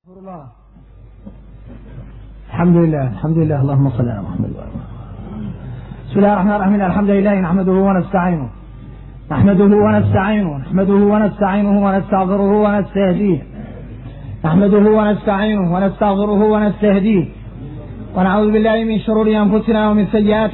الله. الحمد لله اللهم صل على محمد وعلى آله. بسم الله الرحمن الرحيم. الحمد لله نحمده ونستعينه ونستهديه ونعوذ بالله من شرور أنفسنا ومن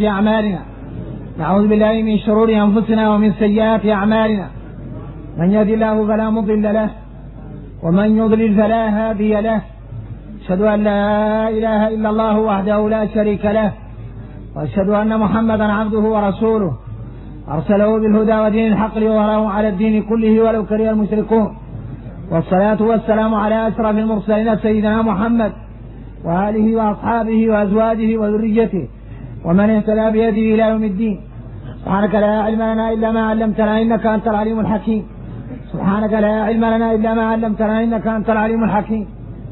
سيئات أعمالنا من يهد الله فلا مضل له ومن يضلل فلا هادي له. أشهد أن لا إله إلا الله وحده لا شريك له، وأشهد أن محمدا عبده ورسوله أرسله بالهدى ودين الحق ليظهره على الدين كله ولو كره المشركون. والصلاة والسلام على أشرف المرسلين سيدنا محمد وآله وأصحابه وأزواجه وذريته ومن اهتدى بهديه إلى يوم الدين. سبحانك لا علم لنا إلا ما علمتنا إنك أنت العليم الحكيم. سبحانك لا علم لنا إلا ما علمتنا إنك أنت العليم الحكيم.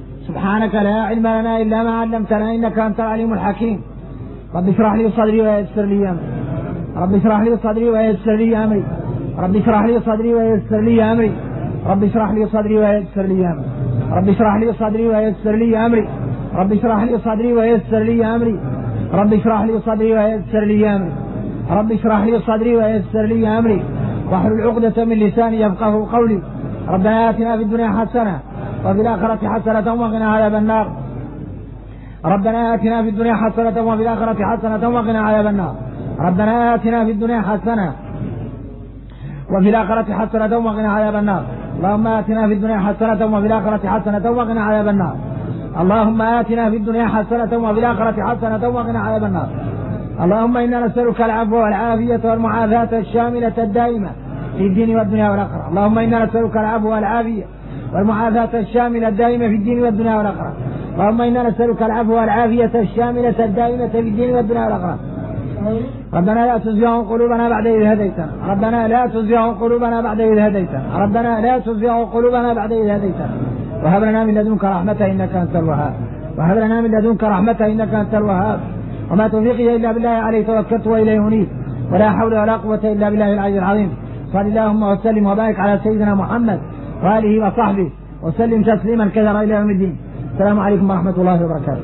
رب اشرح لي صدري ويسر لي أمري. رب اشرح لي صدري ويسر لي أمري. رب اشرح لي صدري ويسر لي أمري. رب اشرح لي صدري ويسر لي أمري. رب اشرح لي صدري ويسر لي أمري. رب اشرح لي صدري ويسر لي أمري. رب اشرح لي صدري ويسر لي أمري. رب اشرح لي صدري ويسر لي أمري. واحلل عقدة من لساني يفقهوا قولي. ربنا آتنا في الدنيا حسنة وفي الآخرة حسنة وقنا عذاب النار. ربنا آتنا في الدنيا حسنة وفي الآخرة حسنة وقنا عذاب النار. ربنا آتنا في الدنيا حسنة وفي الآخرة حسنة وقنا عذاب النار. اللهم آتنا في الدنيا حسنة وفي الآخرة حسنة وقنا عذاب النار. اللهم آتنا في الدنيا حسنة وفي الآخرة حسنة وقنا عذاب النار. اللهم إنا نسألك العفو والعافية والمعافاة الشاملة الدائمة في الدين والدنيا والآخرة. اللهم إنا نسألك العفو والعافية والمعافاة الشاملة الدائمة في الدين والدنيا والآخرة. اللهم إنا نسألك العفو والعافية الشاملة الدائمة في الدين والدنيا والآخرة. ربنا لا تزغ قلوبنا بعد إذ هديتنا. ربنا لا تزغ قلوبنا بعد إذ هديتنا. ربنا لا تزغ قلوبنا بعد إذ هديتنا. وهب لنا من لدنك رحمة إنك أنت الوهاب. وهب لنا من لدنك رحمة إنك أنت الوهاب. وما توفيقي إلا بالله عليه توكلت وإليه أنيب. ولا حول ولا قوة إلا بالله العلي العظيم. صل اللهم وسلم وبارك على سيدنا محمد وآله وصحبه وسلم تسليما كثيرا إلى يوم الدين. السلام عليكم ورحمة الله وبركاته.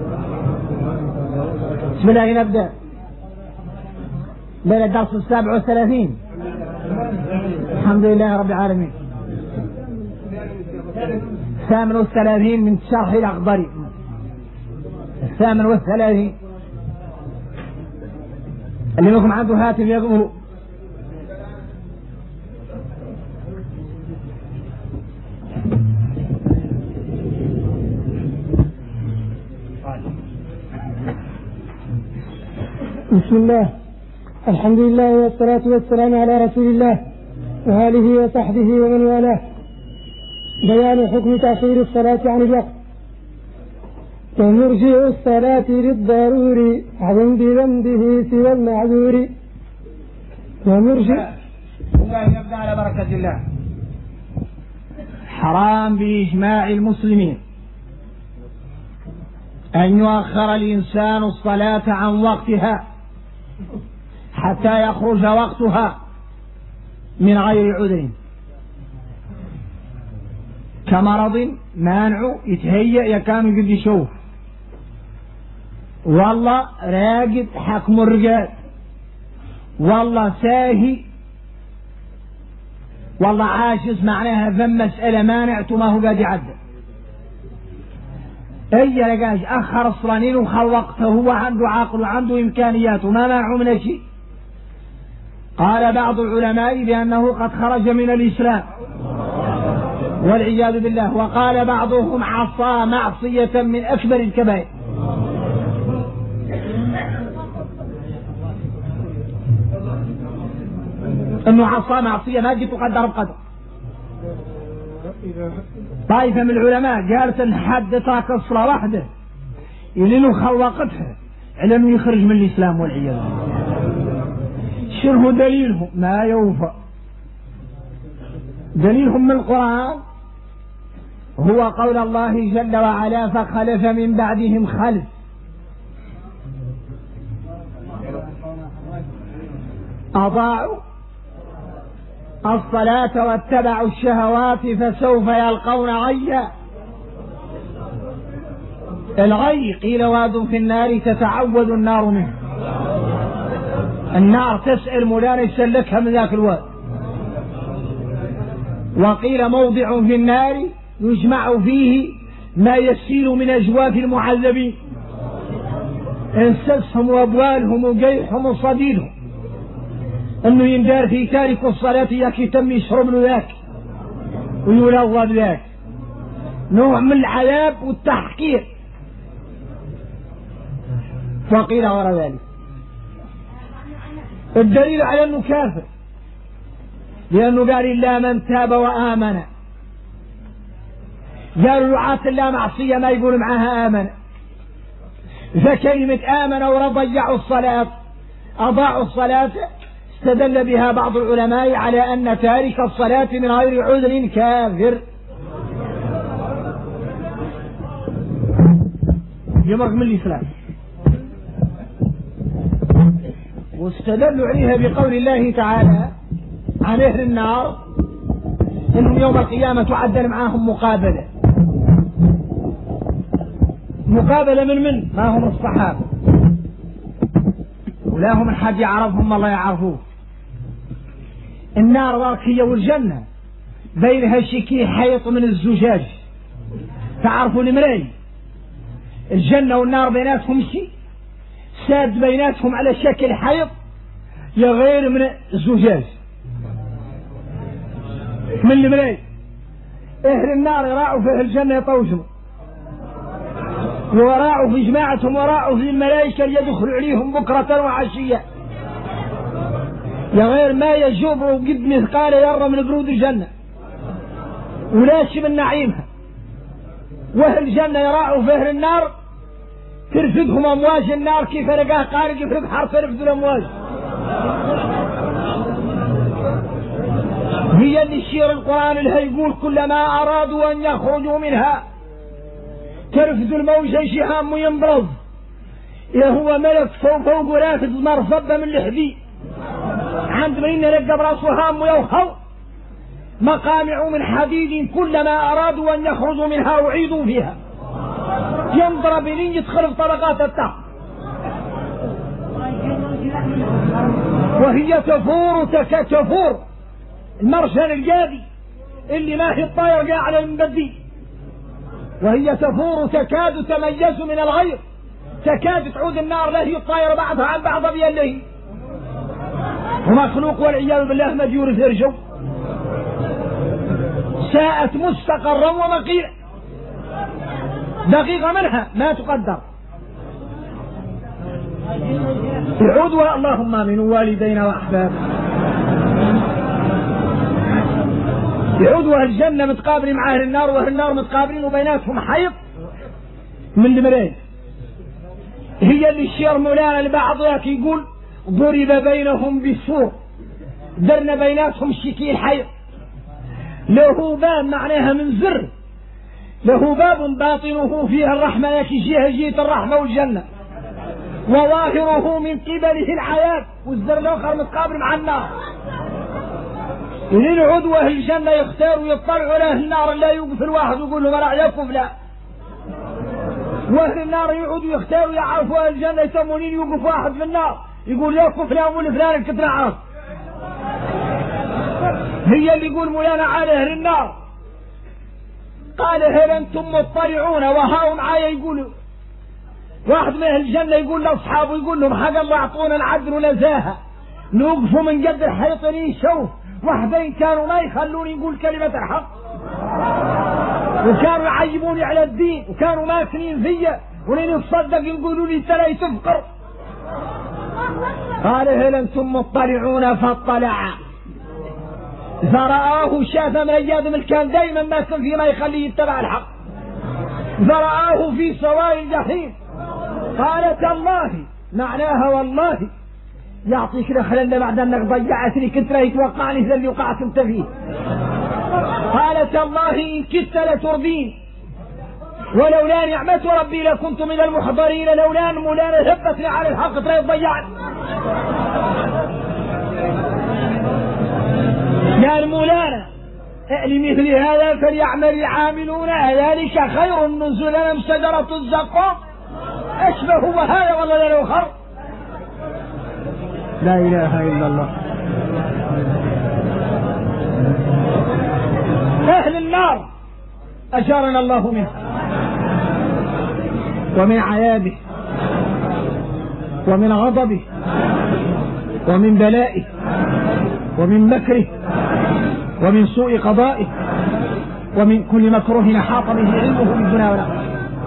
بسم الله نبدأ بين الدرس 37. الحمد لله رب العالمين. 38 من شرح الأخضري. 38 اللي منكم عنده هاتف يقوله. بسم الله، الحمد لله والصلاة والسلام على رسول الله وآله وصحبه ومن والاه. بيان حكم تأخير الصلاة عن الوقت. ومرجع الصلاة للضروري عظم بذنبه سوى المعذور. ومرجع الله يبدأ على بركة الله. حرام بإجماع المسلمين أن يؤخر الإنسان الصلاة عن وقتها حتى يخرج وقتها من غير عذر، كمرض مانع يتهيأ يكام قد يشوف، والله راقد حكم الرجال، والله ساهي، والله عاجز، معناها ذم مسألة مانعته ما هو قاعد يعدل. اي لقاش اخر الصلانين وخل وقته، هو عنده عقل وعنده امكانيات وما معه من شيء. قال بعض العلماء بانه قد خرج من الاسلام والعياذ بالله، وقال بعضهم عصى معصية من اكبر الكبائر. انه عصى معصية ما جت تقدر بقدر. طائفة من العلماء قالت ان حد ترك الصلاة واحدة يلينو خوقتها على انه يخرج من الاسلام والعياذ بالله. شنو دليلهم؟ ما يوفى دليلهم من القرآن هو قول الله جل وعلا: فخلف من بعدهم خلف أضاعوا الصلاة واتبعوا الشهوات فسوف يلقون غيا. الغي قيل واد في النار تتعوذ النار منه. النار تسأل مولانا يسلكها من ذاك الواد. وقيل موضع في النار يجمع فيه ما يسيل من أجواف المعذبين، انسسهم وأبوالهم وقيحهم وصديدهم، أنه يندار في تارك الصلاة ياك يتم يشرب له ذاك ويلظى ذاك، نوع من العذاب والتحقير. وقيل غير ذلك. الدليل على أنه كافر لأنه قال إلا من تاب وآمن. قالوا دعاة لا معصية ما يقول معها آمن، فكلمة آمن ورضيعوا الصلاة أضاعوا الصلاة استدل بها بعض العلماء على أن تارك الصلاة من غير عذر كافر. يمرق من الإسلام. واستدلوا عليها بقول الله تعالى عن أهل النار إنهم يوم القيامة تعدل معهم مقابلة. مقابلة من ما هم الصحابة ولا هم حد يعرفهم الله يعرفوه. النار راكية والجنة بينها شكي حيط من الزجاج، تعرفوا المراي. الجنة والنار بيناتهم شيء ساد بيناتهم على شكل حيط يغير من الزجاج من المراي. اهل النار يراعوا في الجنة يطوشوا، وراعوا في جماعتهم وراعوا في الملائكة يدخلوا عليهم بكرة وعشية يغير ما يجوب وقد مثقال يرى من برود الجنة ولاش من نعيمها. واهل الجنة يراعوا في اهل النار ترفدهم امواج النار كيف لقاه قارق يفرد حرف يرفدوا الامواج. هي اللي يشير القرآن اللي يقول كلما ارادوا ان يخرجوا منها ترفد الموجة شهام وينبرض. هو ملك فوق رافد مرصبة من الحديد عند من لقى براسه هام ويوخو مقامع من حديد كلما ارادوا ان يخرجوا منها اعيدوا فيها ينضرب لين يدخل في طبقات التحت. وهي تفور المرشن الجادي اللي ما هي الطاير قاع على المبدي. وهي تفور تكاد تميز من الغير، تكاد تعود النار لا هي الطاير بعضها عن بعض بيده ومخلوق والعياذ بالله مديور في رجو. ساءت مستقرا ومقيلا دقيقة منها ما تقدر. يعود اللهم من والدينا وأحبابنا. يعود أهل الجنة متقابلين مع أهل النار وأهل النار متقابلين وبيناتهم حيط من المراية. هي اللي الشير مولانا لبعض ذاك يقول ضرب بينهم بسور درنا بيناتهم شكيل حيط له باب معناها من زر، له باب باطنه فيها الرحمة يكي جهة الرحمة والجنة وظاهره من قبله العذاب والزر الآخر متقابل مع النار. إذن عدو أهل الجنة يختاروا يطلعوا على أهل النار لا يوقف الواحد ويقول له مرع يكف لا. وأهل النار يعودوا يختاروا يعرفوا أهل الجنة يسمونين يوقف واحد في النار يقول يكف لا أقول فلان كنت نعرف. هي اللي يقول مولانا على أهل النار قال هل أنتم مطلعون وهاهم معايا يقولوا. واحد من أهل الجنة يقول لأصحابه يقول لهم حق الله أعطونا العدل ونزاهة نوقفوا من قد الحيطين شوف واحدين كانوا ما يخلوني يقول كلمة الحق وكانوا يعيبوني على الدين وكانوا ماكنين فيا ولين يتصدق يقولوا لي ترى تفقر. قال هل أنتم مطلعون فاطلع فرآه شاف من أيادم الكان دايما ما كان فيه ما يخليه يتبع الحق فرآه في سواء الجحيم. قالت الله معناها والله يعطيك دخلنا بعد انك ضيعتني كنت لا يتوقعني ذا اللي وقعت انت فيه. قالت الله ان كدت لتردين ولولا نعمة ربي لكنت من المحضرين لولا مولانا ثبتني على الحق ترى ضيعت. قال مولانا لمثل هذا فليعمل العاملون ذلك خير نزلا أم شجرة الزقوم أشبه وهذا ولا لا آخر. لا إله إلا الله. أهل النار أجارنا الله منه ومن عذابه ومن غضبه ومن بلائه ومن مكره ومن سوء قضائه ومن كل مكروه أحاط به علمه في الدنيا والآخرة.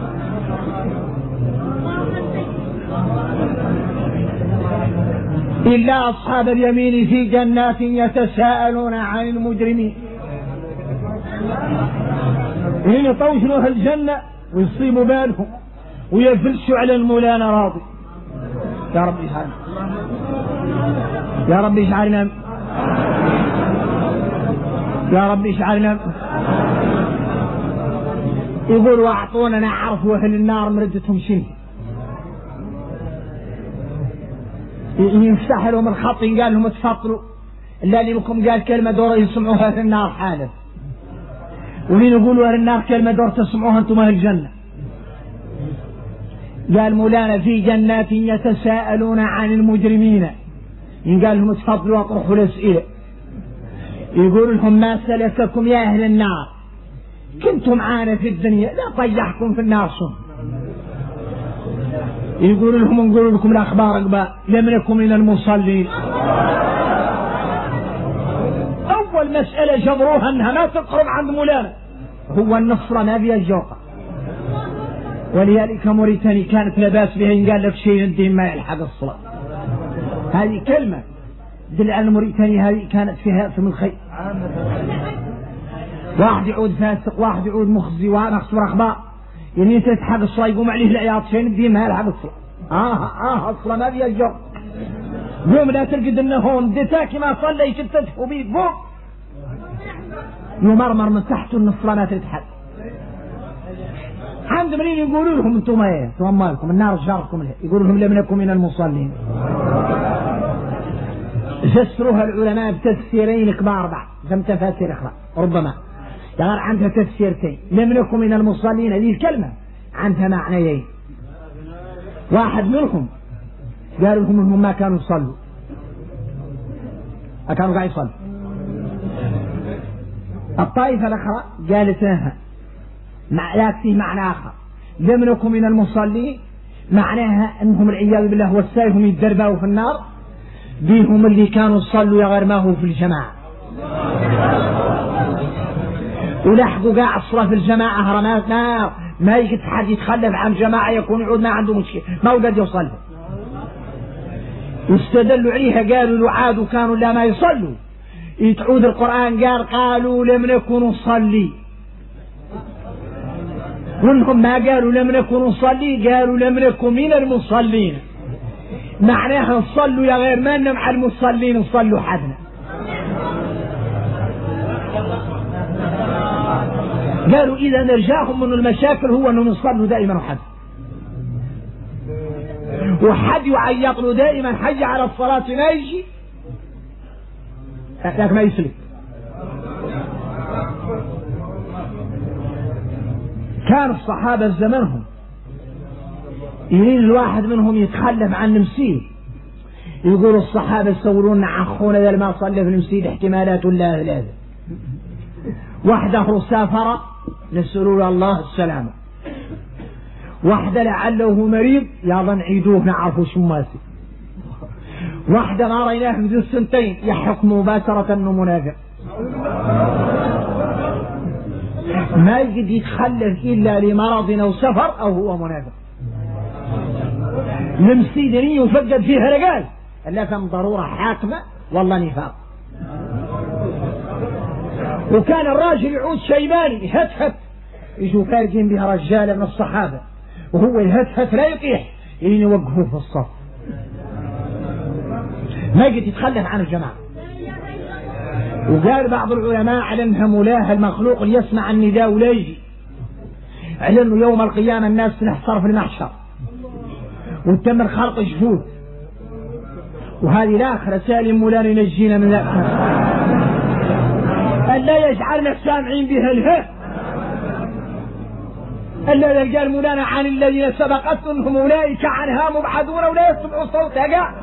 إلا أصحاب اليمين في جنات يتساءلون عن المجرمين. إن يطوشوا الجنة ويصيبوا بالهم ويفلسوا على المولانا راضي. يا رب اجعلنا يا رب اجعلنا يا رب اجعلنا. يقول واعطونا نعرف أهل النار مردتهم شنو. يفتح لهم الخط قال لهم تفضلوا اللي لكم قال كلمة دور يسمعوها أهل النار حالا، ولين يقولوا أهل النار كلمة دور تسمعوها أنتم أهل الجنة. قال مولانا في جنات يتساءلون عن المجرمين، قال لهم تفضلوا واطرحوا الأسئلة. يقول لهم ما سلككم يا أهل النار؟ كنتم معانا في الدنيا لا طيحكم في النار صم. يقول لهم نقول لكم الأخبار أقباء لم نكن من المصلين. أول مسألة جبروها أنها ما تقرب عند مولانا هو النصرة ما فيها الجوقة، ولذلك موريتاني كانت لباس بها قال لك شيء الدين ما يلحق الصلاة. هذه كلمة دل على موريتاني هذه كانت فيها ثم الخير. واحد يعود فاسق واحد يعود مخزي ونقص ورخباء يعني تلحق الصلاة يقوم عليه العياط شيء الدين ما يلحق الصلاة. الصلاة ما فيها الجوقة. يوم لا تلقد انهم دتاكي ما صلي شتته بيك فوق يمرمر من تحت النصرة ما تلتحق. عند منين يقولوا لهم انتم ايه انتم مالكم النار جاركم لها، يقولوا لهم لم نكن من المصلين. فسروها العلماء بتفسيرين كبار بعض ثم تفاسير اخرى ربما يعني عندها تفسيرتين. لم نكن من المصلين هذه الكلمة عندها معنيين. واحد منهم قالوا لهم انهم ما كانوا يصلوا كانوا قاعد يصلوا. الطائفة الأخرى قالت لها يأتي معنى آخر لم نكن من المصلين معناها أنهم العياذ بالله والسائهم يتدربوا في النار بيهم اللي كانوا يصلوا يغرماه في الجماعة ولحقوا قاع الصلاة في الجماعة هرمات نار ما يجد حد يتخلف عن جماعة يكون يعود ما عنده مشكلة ما وقد يصلي. واستدلوا عليها قالوا لو عادوا كانوا لا ما يصلوا يتعود القرآن قالوا لم نكن نصلي وانهم ما قالوا لم نكن نصلي قالوا لم نكن من المصلين معناها نصلوا يا غير ما مع المصلين نصلوا حدنا. قالوا إذا نرجاهم من المشاكل هو أنهم يصلوا دائما وحد وحد يعيط له دائما حي على الصلاة ما يجي لكن ما يسلك. كان الصحابة زمنهم يريد الواحد منهم يتخلف عن المسيد يقول الصحابة يصورون عخونا ذا ما صلى في المسيد احتمالات الله ثلاثة. واحدة سافر نسألوا الله السلامة، واحدة لعله مريض يظن عيدوه نعرفوا شماسي، واحدة ما رأيناه في السنتين يحكم مباشرة انه منافق ما يجد يتخلف إلا لمرض أو سفر أو هو منافق. المسيدني يفقد فيها رجال إلا كان ضرورة حاكمة والله نفاق. وكان الراجل يعود شيباني هتهت يجوا فارقين بها رجال من الصحابة وهو الهتهت لا يطيح لين يوقفوه في الصف ما يجد يتخلف عن الجماعة. وقال بعض العلماء على انها ملاها المخلوق اللي يسمع النداء ولا يجي على انه يوم القيامة الناس تنحصر في المحشر وتم الخلق جهود وهذه الآخرة سالم مولانا ينجينا من الآخرة. ألا يجعلنا السامعين بها الهه، ألا قال مولانا عن الذين سبقت منهم أولئك عنها مبعدون ولا يسمعوا صوتها،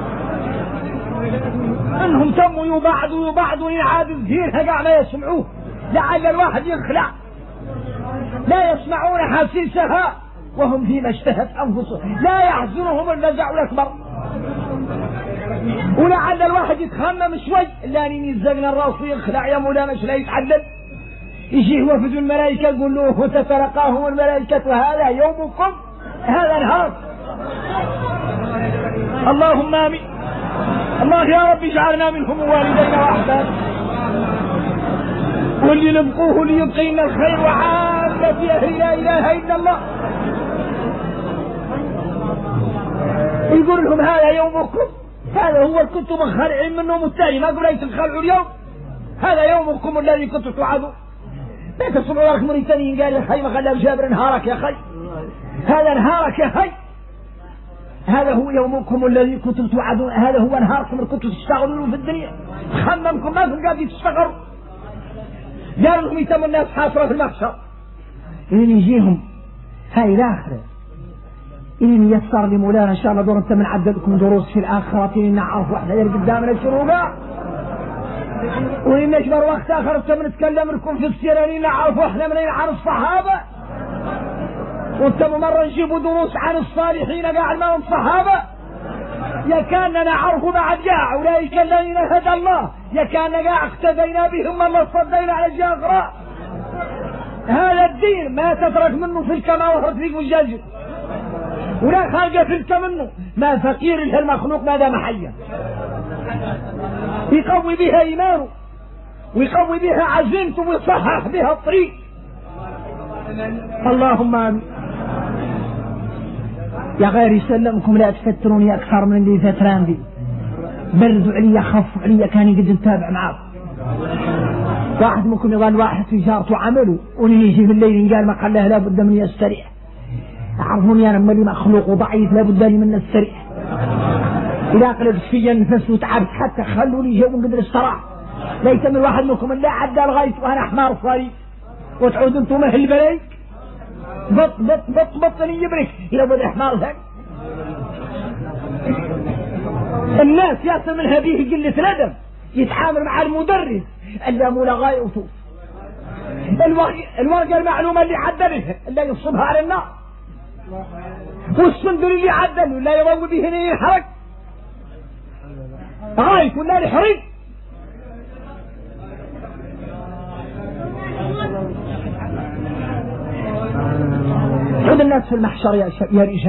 أنهم تموا يبعدوا يعاد الزينها قاع ما يسمعوه، لعل الواحد يخلع، لا يسمعون حسيسها وهم فيما اشتهت أنفسهم، لا يحزنهم الفزع الأكبر، ولعل الواحد يتخمم شوي إلا أن يزقنا الرأس ويخلع يا مولانا لا يتعدل، يجي هو في الملائكة يقول له وتتلقاهم الملائكة هذا يومكم هذا نهار. اللهم آمين. الله يا رب اجعلنا منهم والدينا وأحباب، واللي نبقوه ليبقينا الخير وعامة أهل لا إله إلا الله. يقول لهم هذا يومكم، هذا هو كنتم مخلعين منه متاني، ما قلت تخلعوا اليوم، هذا يومكم الذي كنتم توعدون. لا تصبحوا لك مريتانيين قال يا خي ما خلاه جابر نهارك يا خي، هذا نهارك يا خي، هذا هو يومكم الذي كنتم توعدون، هذا هو نهاركم اللي كنتم تشتغلون في الدنيا، خممكم ما كنتم قاعدين تشتغلوا. قالوا لهم يتم الناس حاصرة في المحشر، إن يجيهم هاي الآخرة، إن يسر لي مولانا إن شاء الله دور أنت من عددكم دروس في الآخرة، إن نعرف واحدة يلي قدامنا الشروقة، وإن نجبر وقت آخر أنت نتكلم لكم في السيرة إن نعرف واحدة من عن الصحابة، وأنت مرة نجيبوا دروس عن الصالحين قاعد ما هم الصحابة، يا كان نعرف بعد جاع أولئك الذين هدى الله، يا كان قاع اقتدينا بهم والله صدينا على الجاغراء. هذا الدين ما تترك منه في الكما وحرد فيك والجاجر، ولا خارجة فلك منه، ما فقير له المخلوق ما دام حيا، يقوي بها إيمانه ويقوي بها عزيمته ويصحح بها الطريق. اللهم آمين. يا غير يسلمكم لا تفتروني أكثر من اللي فتران دي، بردوا علي خفوا علي كان قد نتابع معاكم. واحد منكم يقال واحد في جارته عمله ونيجي بالليل قال ما خلاه لابد من يستريح، عرفوني أنا مالي مخلوق وضعيف لابد لي من السريح، إذا قلت في النفس وتعبت حتى خلوني جو من قدر الصراحة، ليس من واحد منكم إلا عدى الغاية وأنا حمار صاري وتعود أنتم أهل البلاي بط بط بط بطني يبرك إلى بدأ حمار ذاك. الناس يصل من هذه قلة الأدب، يتعامل مع المدرس اللي لا غاية وطوف، الورقة المعلومة اللي عدلها اللي يصبها على النار، والصندل اللي عدله لا يضوي به يحرق غاية ولا يحرق. خذ الناس في المحشر يا رجال،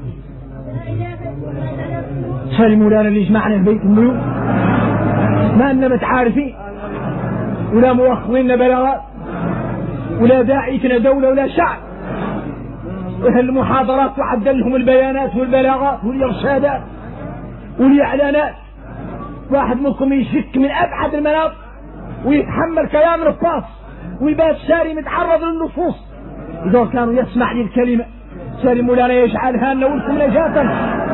سلموا لنا اللي يجمعنا في بيت الملوك، ما أننا متعارفين ولا موخرين بلاغات ولا داعيتنا دولة ولا شعب، المحاضرات تعدل لهم البيانات والبلاغات والإرشادات والإعلانات. واحد منكم يشك من أبعد المناطق ويتحمل كلام الرصاص ويبات شاري متعرض للنصوص، إذا كانوا يسمع للكلمة ساري مولانا يجعلها لنا ولكم نجاة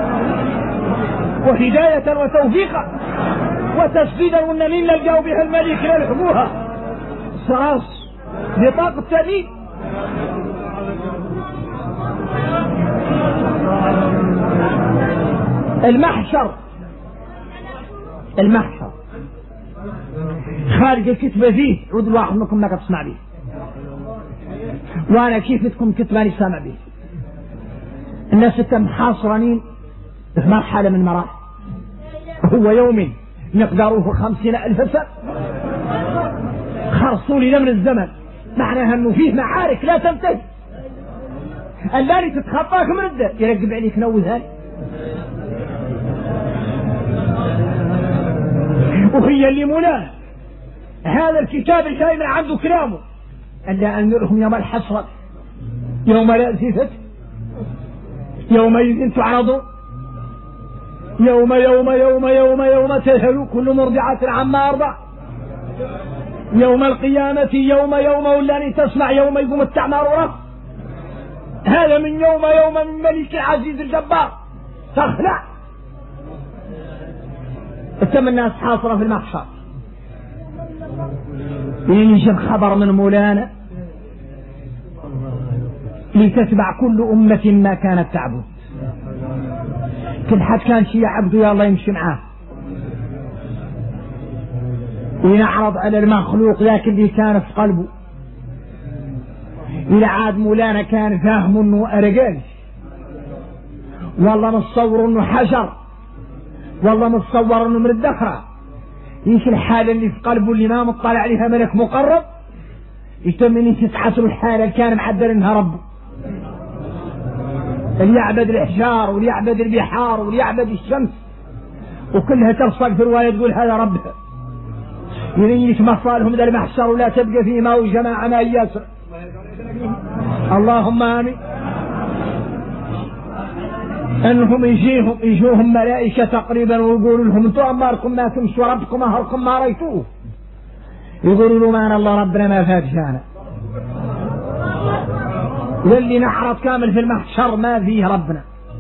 وهداية وتوفيقا وتسديدا والنمين نلقاو بها الملك نلحقوها صراص بطاقة التأمين. المحشر خارج الكتبة فيه، عود الواحد منكم ما تسمع به، وانا كيفتكم كتباني سامع به. الناس التم حاصرانين في مرحلة من مراحل، هو يوم مقداره 50,000 سنة، خرصوا لي من الزمن، معناها انه فيه معارك لا تنتهي، اللي تتخطاك من الدار يرقب عليك نوذ هاني، وهي اللي مناه هذا الكتاب الكريم عنده كلامه، ألا أنذرهم يوم الحسرة يوم لا زفت يومئذ تعرضون يوم تذهل كل مرضعة عما أرضع، يوم القيامة يوم ولاني تسمع يوم يقوم التعمار ورق، هذا من يوم من ملك العزيز الجبار تخلع. تم الناس حاصرة في المحشر ينشر خبر من مولانا لتتبع كل أمة ما كانت تعبد. كل حد كان شي يعبده يا الله يمشي معاه وينعرض على المخلوق ذاك اللي كان في قلبه. إذا عاد مولانا كان فاهم انه أرجال، والله متصور انه حجر، والله متصور انه من الدخرة، ايش الحالة اللي في قلبه اللي ما مطلع عليها ملك مقرب يتمني تتعسر الحالة اللي كان معدل انها ربه، اللي يعبد الإحجار واللي يعبد البحار واللي يعبد الشمس وكلها تلصق في رواية تقول هذا ربها. يريد مصالهم ذا المحشر ولا تبقى فيه ما وجماعة ما ياسر. اللهم آمين. انهم يجوهم ملائكة تقريبا ويقولوا لهم انتم اماركم ما تمشوا ربكم اهلكم ما ريتوه، يقولوا له ما الله ربنا ما فاتشانا، واللي نحرط كامل في المحشر ما فيه ربنا.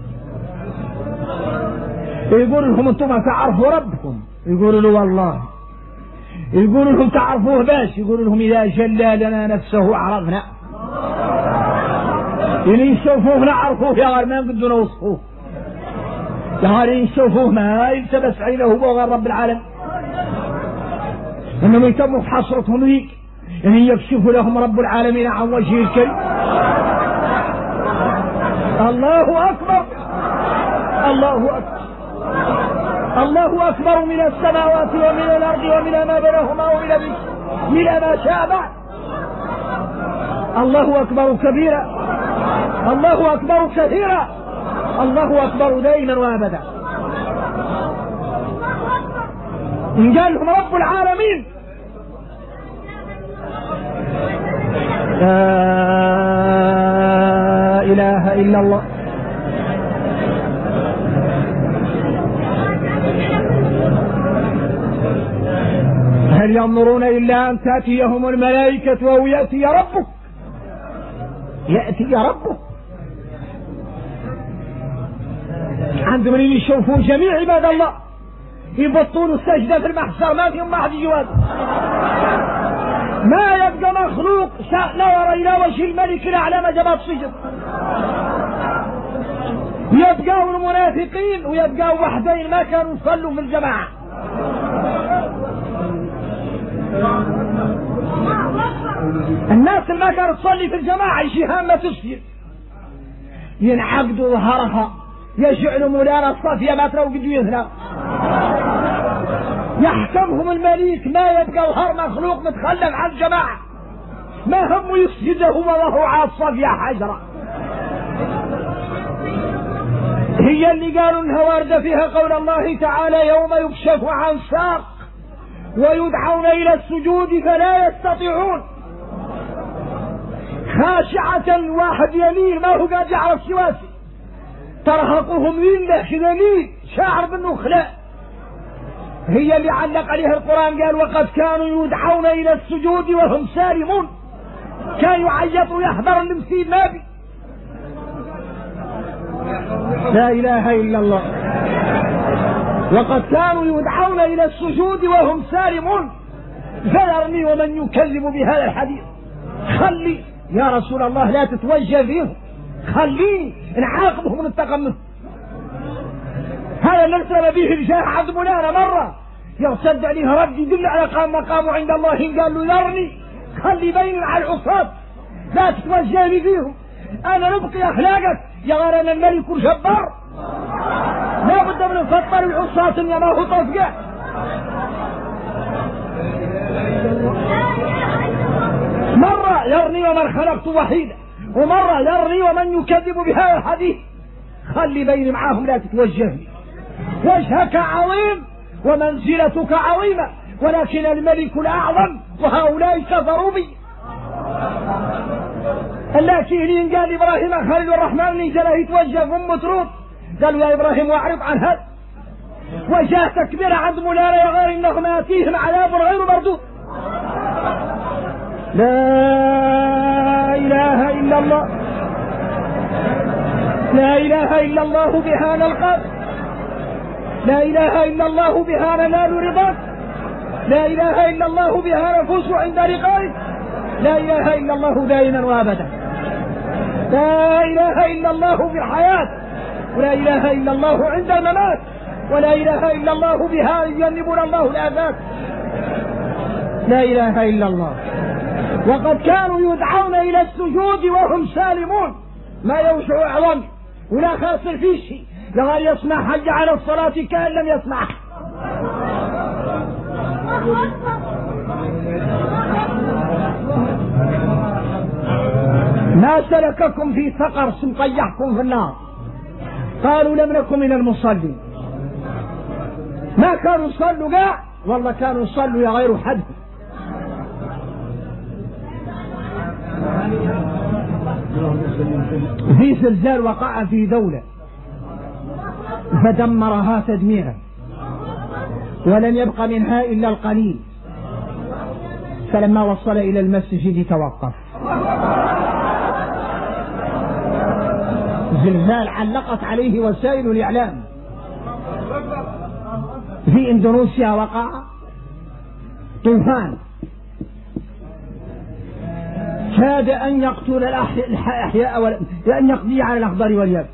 يقولوا لهم انتم ما تعرفوا ربكم، يقولوا له والله. يقولوا لهم تعرفوه باش، يقولوا لهم اذا جلى لنا نفسه عرفنا، اللي يشوفوه نعرفوه يا غير ما بدنا نوصفوه، يا غير يشوفوه ما يلتبس عليه هو غير رب العالمين. انهم يتموا في حسرتهم ذيك ان يكشف لهم رب العالمين عن وجه الكريم. الله اكبر الله اكبر الله اكبر من السماوات ومن الارض ومن ما بينهما ومن ما شاء بعد. الله اكبر كبيرا، الله اكبر كثيرا، الله اكبر دائما وابدا. ان قال لهم رب العالمين لا اله الا الله. هل ينظرون الا ان تاتيهم الملائكه او ياتي ربك، ياتي ربك. عندهم اللي يشوفون جميع عباد الله يبطلوا السجدة في المحشر ما فيهم ما حد يجواز، ما يبقى مخلوق نظر إلى وجه الملك الأعلى ما جبت سجد. يبقوا المنافقين ويبقوا وحدين ما كانوا يصلوا في الجماعة. الناس اللي ما كانت تصلي في الجماعة يجي هامة تسجد ينعقدوا ظهرها يجعلوا مولانا الصافية ما تروا قد يذهب، يحكمهم الملك ما يبقى ظهر مخلوق متخلف عن الجماعة، ما هم يسجده وهو على الصافية حجرة. هي اللي قالوا انها واردة فيها قول الله تعالى يوم يكشف عن ساق ويدعون الى السجود فلا يستطيعون، خاشعة واحد يميل ما هو قاعد يعرف سواسي، ترهقهم ذلة ذليل شاعر بالنخلاء. هي اللي علق عليها القرآن قال وقد كانوا يدعون الى السجود وهم سالمون، كان يعيط ويحضر المسيد ما بي. لا اله الا الله. وقد كانوا يدعون الى السجود وهم سالمون فذرني ومن يكذب بهذا الحديث. خلي يا رسول الله لا تتوجه فيهم، خليني نعاقبهم وننتقم منهم. هذا الذي نزل به الجاه عند مولانا مرة يرتد عليه رد يدل على مقامه عند الله، قال له ذرني خلي بيني على العصاة لا تتوجه فيهم، انا نبقي اخلاقك يا غير انا الملك الجبار، لا بد من نفطر العصاة يا ما هو طفقه. مرة يرني ومن خلقت وحيدا، ومرة يرني ومن يكذب بهذا الحديث. خلي بيني معاهم لا تتوجهني، وجهك عظيم ومنزلتك عظيمة ولكن الملك الأعظم وهؤلاء كفروا بي. اللاتينين قال إبراهيم خليل الرحمن نجله يتوجه أم تروط، قالوا يا إبراهيم واعرض عن هذا. وجاه تكبير عند مولانا يا غير إنهم آتيهم عذاب غير مردود. لا إله إلا الله، لا إله إلا الله بها نلقاك، لا إله إلا الله بها ننال رضاك، لا إله إلا الله بها نفوس عند لقائك. لا إله إلا الله دائما وأبدا. لا إله إلا الله في الحياة، ولا إله إلا الله عند الممات، ولا إله إلا الله بها يجنبنا الله الآفات. لا إله إلا الله. وقد كانوا يدعون إلى السجود وهم سالمون، ما يوسع أعظم ولا خاسر فيه شيء، لغاية يسمع حج على الصلاة كأن لم يسمع. ما سلككم في سقر سنطيحكم في النار؟ قالوا لم نكن من المصلين. ما كانوا يصلوا قاع، والله كانوا يصلوا يا غير حد. في زلزال وقع في دولة فدمرها تدميرا، ولم يبق منها إلا القليل، فلما وصل إلى المسجد توقف. زلزال علقت عليه وسائل الإعلام. في إندونيسيا وقع طوفان كاد أن يقتل الأحياء وأن يقضي على الأخضر واليابس.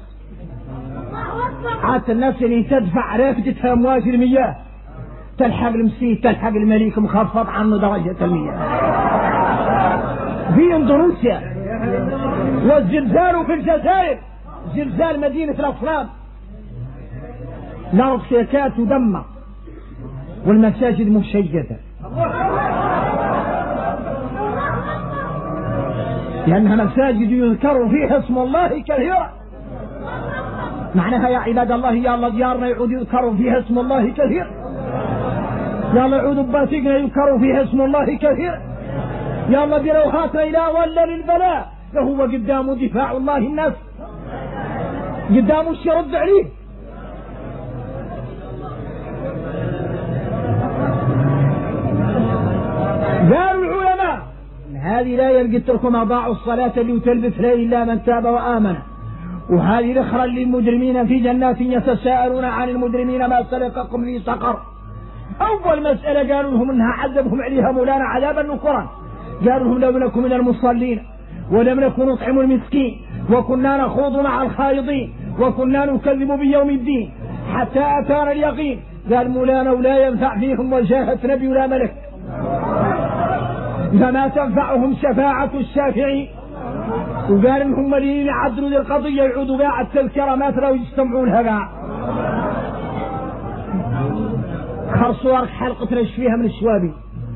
عادة الناس اللي تدفع رافدتها أمواج المياه، تلحق المسيح، تلحق الملك مخفض عنه درجة المياه. في إندونيسيا. والزلزال في الجزائر، زلزال مدينة الأصنام، الأرض تكاد تدمر والمساجد مشيدة، لأنها مساجد يذكر فيها اسم الله كثيرا. معناها يا عباد الله، يا الله ديارنا يعود يذكر فيها اسم الله كثير، يا الله يعود باتقنا يذكر فيها اسم الله كثير، يا الله بروحاتنا إلى ولا للبلاء، فهو قدام دفاع الله الناس، قدامه يرد عليه. قالوا العلماء هذه الآية اللي قلت لكم أضاعوا الصلاة اللي تلبس لا إلا من تاب وآمن، وهذه الأخرى للمجرمين في جنات يتساءلون عن المجرمين ما سلككم في سقر. أول مسألة قالوا لهم إنها عذبهم عليها مولانا عذابا نكرا، قالوا لهم لو نكن من المصلين ولم نكن نطعم المسكين وكنا نخوض مع الخائضين وكنا نكذب بيوم الدين حتى أتانا اليقين. قال مولانا ولا ينفع فيهم وجاهة نبي ولا ملك، فما تنفعهم شفاعة الشافعين. وقال انهم اللي يعدلوا للقضية يعودوا باع التذكرة ما تروا يجتمعونها باع. خرصوا حلقة رش فيها من الشوابي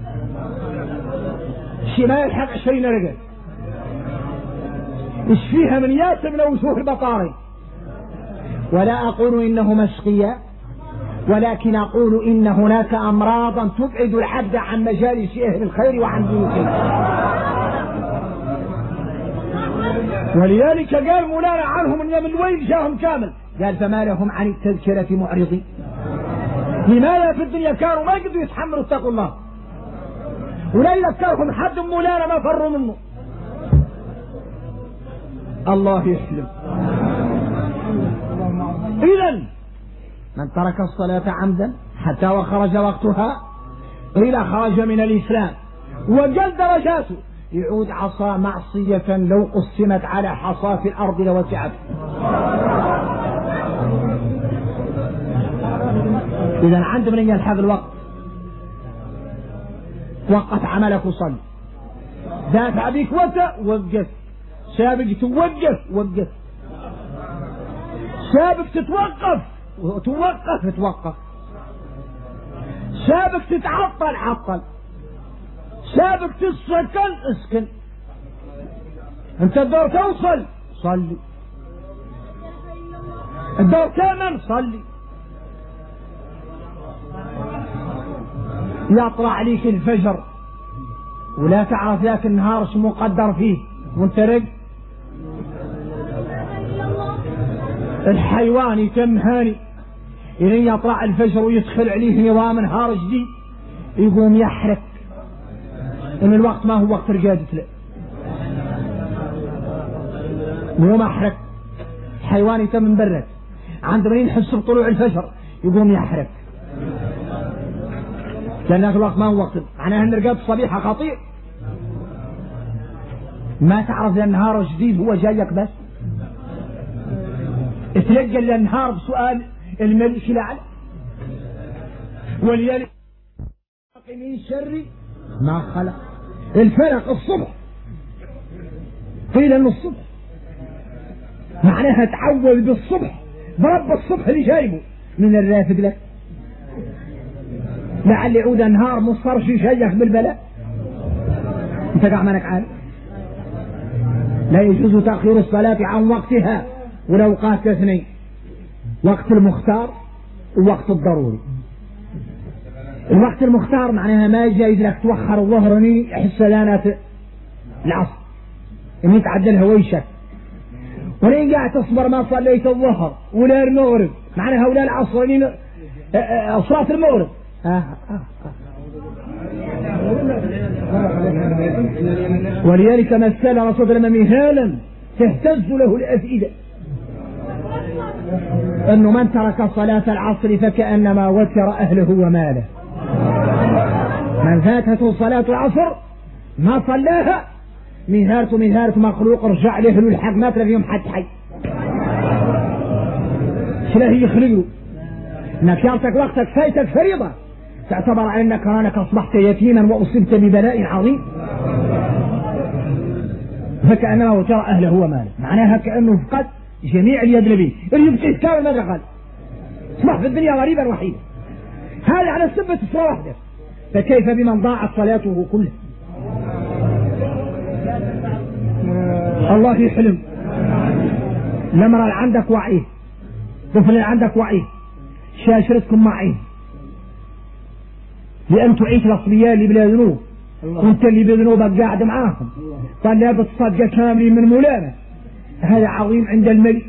شي ما يلحق 20 رجل، ايش فيها من ياس من وجوه البطاري. ولا أقول إنه مشقية، ولكن أقول إن هناك أمراضا تبعد العبد عن مجالس أهل الخير وعن بيوته. ولذلك قال مولانا عنهم إن من وين جاهم كامل، قال فما لهم عن التذكرة معرضين. لماذا في الدنيا كانوا ما يقدروا يتحملوا اتقوا الله، ولا يذكرهم حد مولانا ما فروا منه. الله يحلم. إذن من ترك الصلاة عمدا حتى وخرج وقتها قيل خرج من الإسلام وجل درجاته، يعود عصا معصية لو قسمت على حصى في الأرض لوسعته. إذا عند من يلحق الوقت وقف عملك وصل، دافع بك وقف، سابق توقف وقف، سابق تتوقف توقف، سابق تتعطل عطل، سابق تسكن اسكن. انت الدور توصل صلي، الدور كامل صلي. يطلع عليك الفجر ولا تعرف ذاك النهار شو مقدر فيه وانت رق. الحيوان يتم هاني إذن يطلع الفجر ويدخل عليه نظام نهار جديد يقوم يحرك، إن الوقت ما هو وقت رقادة له، يقوم يحرك. الحيوان يتم مبرد عند من يحس بطلوع الفجر يقوم يحرك. لأن الوقت ما هو وقت، معناها أن رقاد الصبيحة خطير، ما تعرف النهار جديد هو جايك بس تلقى النهار بسؤال الملك الأعلى وليالي من شر ما خلق. الفلق الصبح قيل انه الصبح معناها تعول بالصبح برب الصبح اللي جايبه من الرافد لك، لعل يعود النهار مصرش يشيخ بالبلاء. انت قاع مالك عارف لا يجوز تأخير الصلاة عن وقتها والأوقات اثنين، وقت المختار ووقت الضروري. الوقت المختار معناها ما جايز لك توخر الظهر حسلانات العصر ان يتعدلها ويشك، ولين قاعد تصبر ما صليت الظهر ولا المغرب معناها ولا العصر صلاة المغرب ولذلك مثل رسول الله مثالا تهتز له الأفئدة انه من ترك صلاة العصر فكأنما وتر اهله وماله. من فاتته صلاة العصر ما صلاها مهارته مخلوق رجع له الحق ما ترى فيهم حد حي شلاه يخلقوا انك يعطيك وقتك فايتك فريضة تعتبر على انك رانك اصبحت يتيما واصبت ببلاء عظيم فكأنما وتر اهله وماله، معناها كأنه فقد جميع اليدلبين اللي يبكي كامل ماذا قال اصبح في الدنيا غريبا وحيدا. هذا على سبة الصلاة واحدة، فكيف بمن ضاعت صلاته كلها؟ الله يحلم. الامر اللي عندك وعيه، طفل اللي عندك وعيه، شاشرتكم معيه لأن تعيش الأصلياء اللي بلا ذنوب وانت اللي بذنوبك قاعد معاهم طلاب الصدقة كاملين من مولانا. هذا عظيم عند الملك.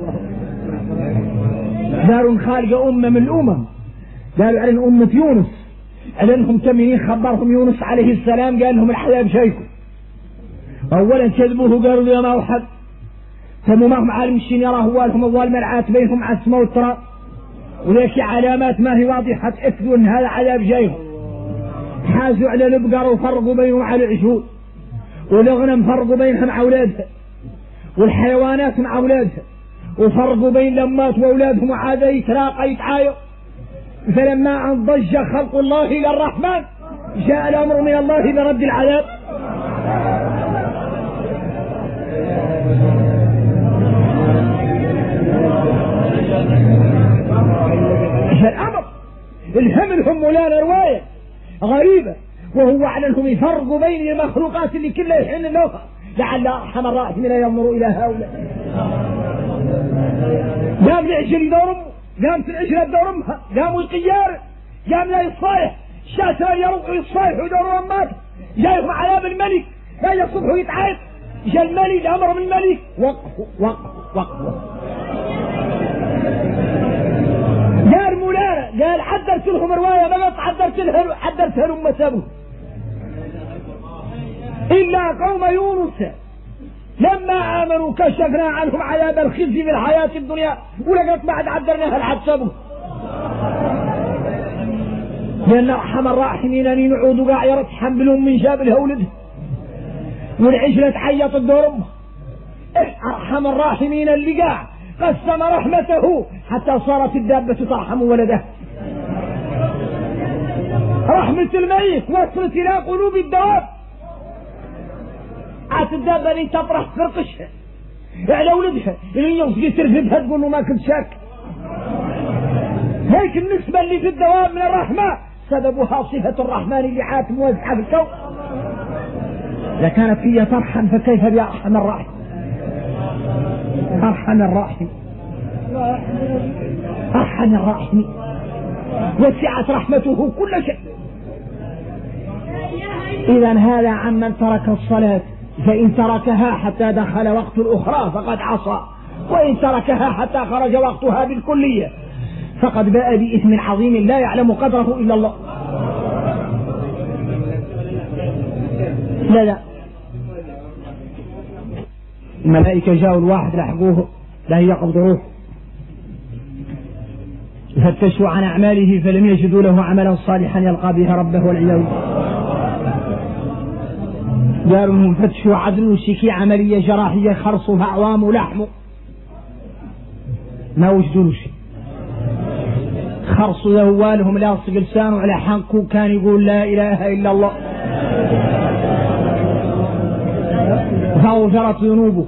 دار خالقة أمة من الأمم قالوا على أمة يونس على أنهم تمنين خبرهم يونس عليه السلام قال لهم الحياة بشيكم. أولا كذبوه قالوا يا ما وحد ثم ما هم عالم الشين يراه والهم الظالم العات بينهم عسمة والتراب وليش علامات ما هي واضحة تأكدوا أن هذا عذاب جايهم. حازوا على البقر وفرقوا بينهم على العشود والأغنم فرقوا بينها مع أولادها والحيوانات مع أولادها وفرقوا بين الأمات وأولادهم وعاد يتراقى يتعاير. فلما أن ضج خلق الله إلى الرحمن جاء الأمر من الله برد العذاب. الأمر الهملهم مولانا رواية غريبة وهو أعلنهم يفرقوا بين المخلوقات اللي كلها يحن اللوحة لعل أرحم الراحمين ينظروا إلى هؤلاء. قام العجل يدور أمه، قامت العجلة تدور أمها، قاموا القيار قام لا يصايح الشاسر يروحوا يصايحوا يدوروا أماته جايهم عذاب الملك لا يصبحوا يتعايق. جاء الملك أمر من الملك وقفوا قال مولانا قال حدرت لهم رواية بقت حدرت لهم مسابه إلا قوم يونس لما آمنوا كشفنا عنهم عذاب الخزي في الحياة الدنيا ولقد بعد عدرناها الحسابه. لأن أرحم الراحمين أن نعود قاع يرتحم بلهم من جاب الهولد والعجلة تعيط الدور أمه. أرحم الراحمين اللي قاع قسم رحمته حتى صارت الدابة ترحم ولده. رحمة الميت وصلت إلى قلوب الدواب. عاد الدابة اللي تطرح فرقشها على ولدها اللي يوصي ترفدها تقول له ما كنت شاك. هيك النسبة اللي في الدواب من الرحمة سببها صفة الرحمن اللي عاد موزعة في الكون. إذا كانت هي ترحم فكيف بأرحم الراحم؟ أرحم الراحم أرحم الراحم وسعت رحمته كل شيء. إذا هذا عمن ترك الصلاة، فإن تركها حتى دخل وقت الأخرى فقد عصى، وإن تركها حتى خرج وقتها بالكلية فقد باء بإثم عظيم لا يعلم قدره إلا الله. لا الملائكة جاءوا الواحد لحقوه لا يقبض روح فتشوا عن أعماله فلم يجدوا له عملا صالحا يلقى بها ربه والعياذ. قالوا لهم فتشوا عدلوا شكي عملية جراحية خرصوا أعوام ولحموا ما وجدوا شيء. خرصوا ذوالهم لاصق لسانه على حنكه كان يقول لا إله إلا الله فغفرت ذنوبه.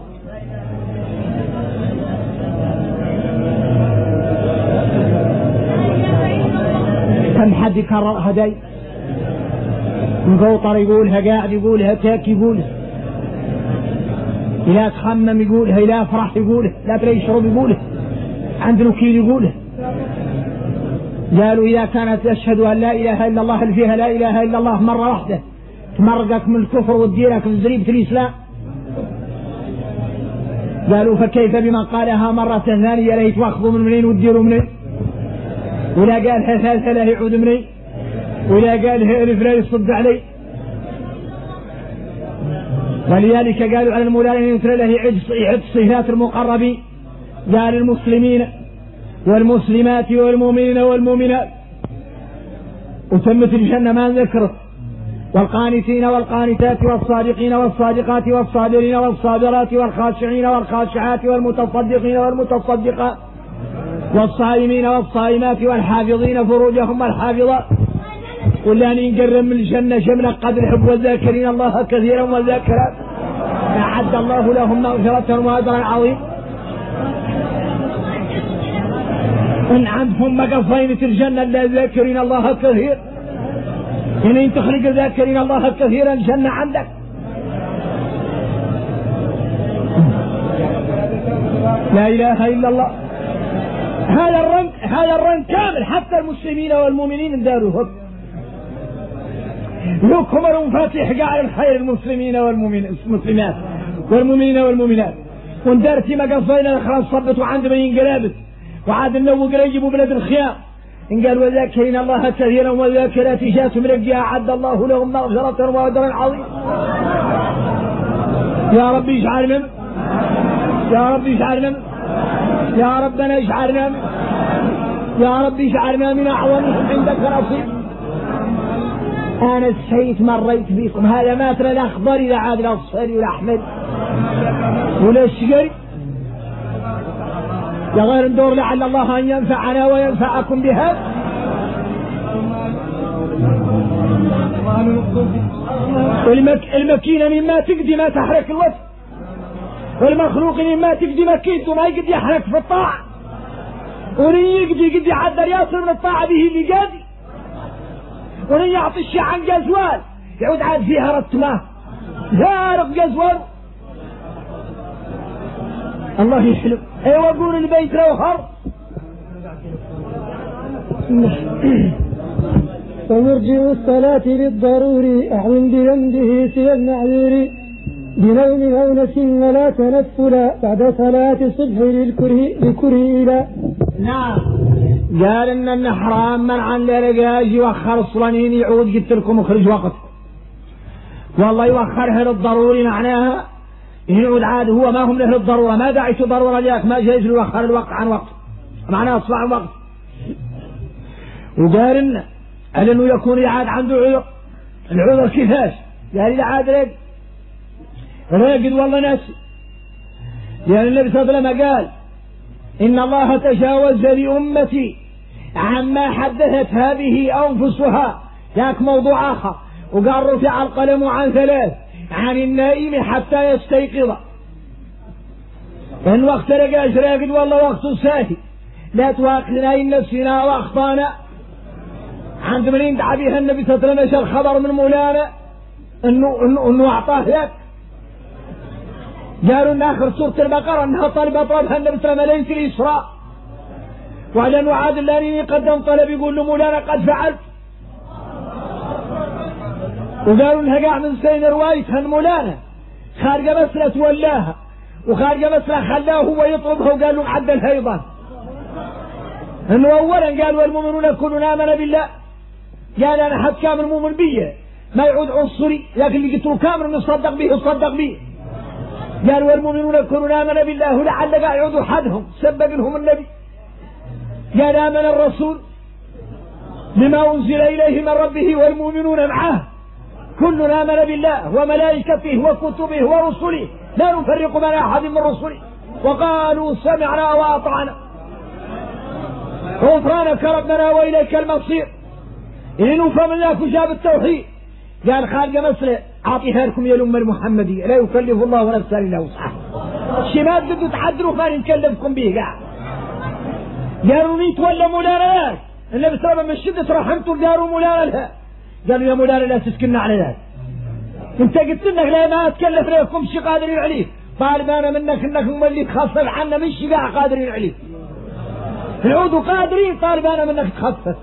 كم حد يكررها داي مقوطر يقولها قاعد يقولها تاك يقولها لا تخمم يقولها لا فرح يقولها لا ترى يشرب يقولها عند نكيل يقولها. قالوا إذا كانت أشهد أن لا إله إلا الله اللي فيها لا إله إلا الله مرة واحدة تمرقك من الكفر وتديرك في زريبة الإسلام. قالوا فكيف بمن قالها مرة ثانية لا يتواخذوا من منين وتديروا منين ولا قالها ثالثة لا يعود منين ولا قالها ألف لا يصد عليه. ولذلك قالوا على المولى أن يترى له عد صفات المقربين. قال المسلمين والمسلمات والمؤمنين والمؤمنات وتمت الجنة ما ذكرت والقانتين والقانتات والصادقين والصادقات والصابرين والصابرات والخاشعين والخاشعات والمتصدقين والمتصدقات والصائمين والصائمات والحافظين فروجهم والحافظات. ولا نقرب من الجنة شمل قدر حب والذاكرين الله كثيرا والذاكرات أعد الله لهم مغفرة وأجرا عظيما. إن عندهم مقفين في الجنة لا ذاكرين الله كثير إن تخرج ذاكرين الله كثيرا الجنة عندك. لا إله إلا الله. هذا الرنك كامل حتى المسلمين والمؤمنين داروهم لكم المفاتيح قاعد الخير المسلمين والمسلمات والمؤمنين والمؤمنات وندارتي مقفين خلاص صبتوا عند من ينقلابت وعاد النو قريب بلد الخيام إن قال وذاكرين الله كثيرا وذاكرات جات مرقيا أعد الله لهم مغفرة وأجرا عظيما. يا رب اجعلنا يا رب اجعلنا يا ربنا اجعلنا يا رب اجعلنا من أعظمهم عندك نصيب. أنا السيد مريت بكم هذا ما ترى الأخضر إذا عاد الأصفر ولا أحمر ولا الشقري يا غير ندور لعل الله أن ينفعنا وينفعكم بهذا. المكينة مما تقدي ما تحرك الوجه والمخلوق مما تقدي مكيد وما يقدي يحرك في الطاعة ولن يقدي عدل يصل من الطاعة به اللي قادي ولن يعطي الشيء عن جزوال يعود عاد فيها رتماه زارق جزوال. الله يحلم ايوه قول البيت لو خر. ومرجع الصلاة للضروري أعلم بذنبه سوى المعذور بنوم أو نس ولا تنفلا بعد صلاة الصبح لكره إلى. نعم قال إن النحرام منعا لرقاج يوخر صلانين يعود قلت لكم اخرج وقت والله يوخرها للضروري معناها يعود عاد هو ما هم له الضرورة ما دعيت ضرورة لك ما جايز يوخر الوقت عن وقت معناها أصبع الوقت. وقال إن أنه يكون يعاد عنده عذر العذر كيفاش قال إذا عاد راقد والله ناسي لأن النبي صلى الله عليه وسلم قال إن الله تجاوز لأمتي عما حدثت هذه أنفسها ذاك موضوع آخر وقال رفع القلم عن ثلاث عن النائم حتى يستيقظ إن وقت رقاش راقد والله وقت ساهي لا تواخذنا إن نفسنا وأخطانا. عند من يدعى بها النبي صلى الله عليه وسلم الخبر من مولانا إنه أعطاه لك قالوا إن آخر سورة البقرة أنها طلبة طلبها النبي صلى الله عليه وسلم ليلة الإسراء وعلى أنه عاد اللاني قدم طلب يقول له مولانا قد فعلت. وقالوا إنها قاع من سين روايتها مولانا خارجة مسلة ولاها وخارجة مسلة خلاه هو يطلبها وقال له عدلها أيضا إنه أولا قال والمؤمنون كلهم آمن بالله قال أنا حد كامل مؤمن بيه ما يعود عنصري لكن اللي قلت له كامل نصدق به يصدق به. قال والمؤمنون كلهم آمن بالله ولعل قاع يعودوا حدهم سبق لهم النبي قال آمن الرسول بما أنزل إليه من ربه والمؤمنون معه كل آمن بالله وملائكته وكتبه ورسله لا نفرق بين أحد من رسله وقالوا سمعنا وأطعنا غفرانك ربنا وإليك المصير. إن فمن لك جاب التوحيد قال خالق مسألة أعطيها لكم يا الأمة المحمدية لا يكلف الله نفسا إلا وسعها. شمال بدو تعدلوا فان نكلفكم به قالوا ميت ولا مولانا النبي صلى الله عليه وسلم من شدة رحمته قالوا مولانا لها قالوا يا مولانا لا تسكننا على ذلك انت قلت لك لا ما اتكلف لكم شي قادرين عليه طالب انا منك انك اللي تخفف عنا من شي قادرين عليه العود قادرين طالب انا منك تخفف.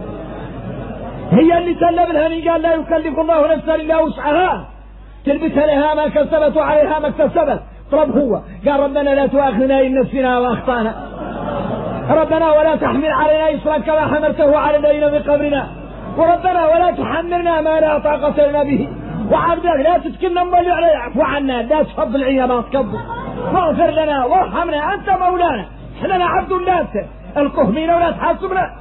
هي اللي سلم لها قال لا يكلف الله نفسا الا وسعها تلبسها لها ما كسبت وعليها ما اكتسبت. طلب هو قال ربنا لا تؤاخذنا ان نسينا واخطانا ربنا ولا تحمل علينا إصرا كما حملته على الذين من قبلنا وربنا ولا تحملنا ما لا طاقة لنا به وعبدك لا تسكننا مولي علي اعفو عنا لا تفضل العيابات كبر واغفر لنا وارحمنا أنت مولانا احنا عبد لا أنت القهمين ولا تحاسبنا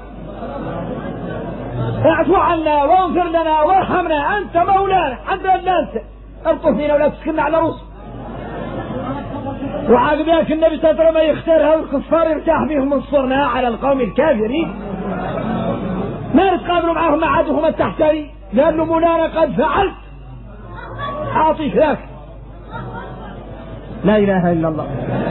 اعفو عنا واغفر لنا وارحمنا أنت مولانا عبد لا أنت القهمين ولا تسكننا على رؤوسنا. وعاقب ياك النبي صلى الله عليه وسلم يختارها الكفار يرتاح بهم انصرنا على القوم الكافرين ما نتقابلوا معهم عادهم التحتري قال له مولانا قد فعلت أعطي فيك لا إله إلا الله.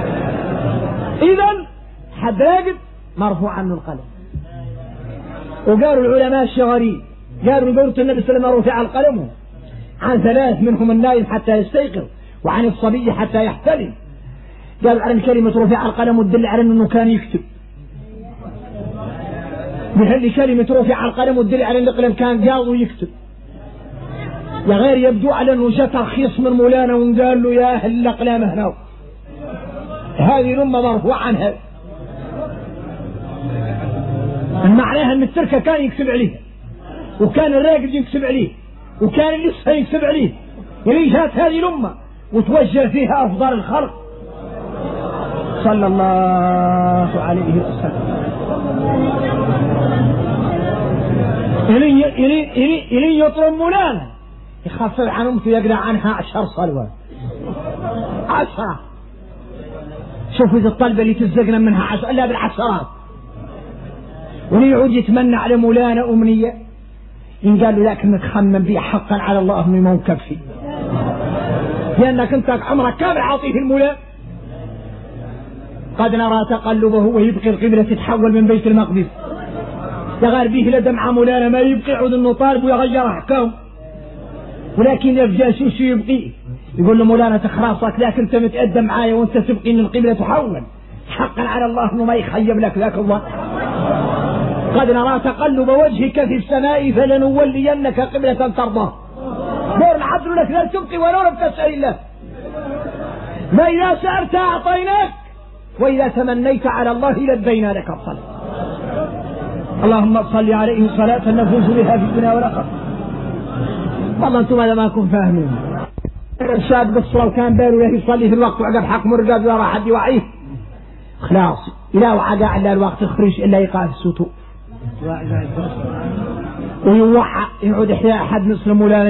إذن حد راقد مرفوع عنه القلم. وقالوا العلماء الشغرين قالوا قولة النبي صلى الله عليه وسلم رفع القلم عن ثلاث منهم النائم حتى يستيقظ وعن الصبي حتى يحتلم. قالوا عن كلمة رفع القلم وتدل على أنه كان يكتب بهذه كلمة رفع القلم وتدل على أن القلم كان قاضي ويكتب يا غير يبدو على أنه جاء ترخيص من مولانا وقال له يا أهل الأقلام هنا هذه الأمة مرفوع عنها. معناها أن التركة كان يكتب عليه وكان الراقد يكتب عليه وكان اللص يكتب عليه يعني جاءت هذه الأمة وتوجه فيها أفضل الخلق صلى الله عليه وسلم. إلي يطلب مولانا يخفف عن أمته يقرأ عنها 10 صلوات 10. شوفوا إذا الطلبة اللي تزقنا منها 10 إلا بالعشرات ونيعود يتمنى على مولانا أمنية إن قال له لكن نتخمن بيه حقا على الله من ما مكفي لأنك أنت عمرك كامل عاطيه المولى. قد نرى تقلبه ويبقي القبلة تتحول من بيت المقدس يغار به لدمع مولانا ما يبقي عود انه طالب ويغير احكام ولكن الجاسوس يبقي يقول له مولانا تخرصك لكن انت متقدم معايا وانت تبقي ان القبلة تحول حقا على الله انه ما يخيب لك ذاك الله. قد نرى تقلب وجهك في السماء فلنولينك قبلة ترضاه دور العدل لك لا تبقي ولا لم تسأل الله فإذا سألت أعطيناك وإذا تمنيت على الله لبينا لك الصلاة. اللهم صل عليه صلاة نفوز بها في الدنيا والآخرة. والله أنتم هذا ما كنتم فاهمين. الشاب بالصلاة وكان باله يصلي في الوقت وعقب حق مرقب يرى حد يوعيه خلاص إلا وعقا إلا الوقت يخرج إلا يقع في السطوع ويوعى يعود إحياء أحد مسلم مولانا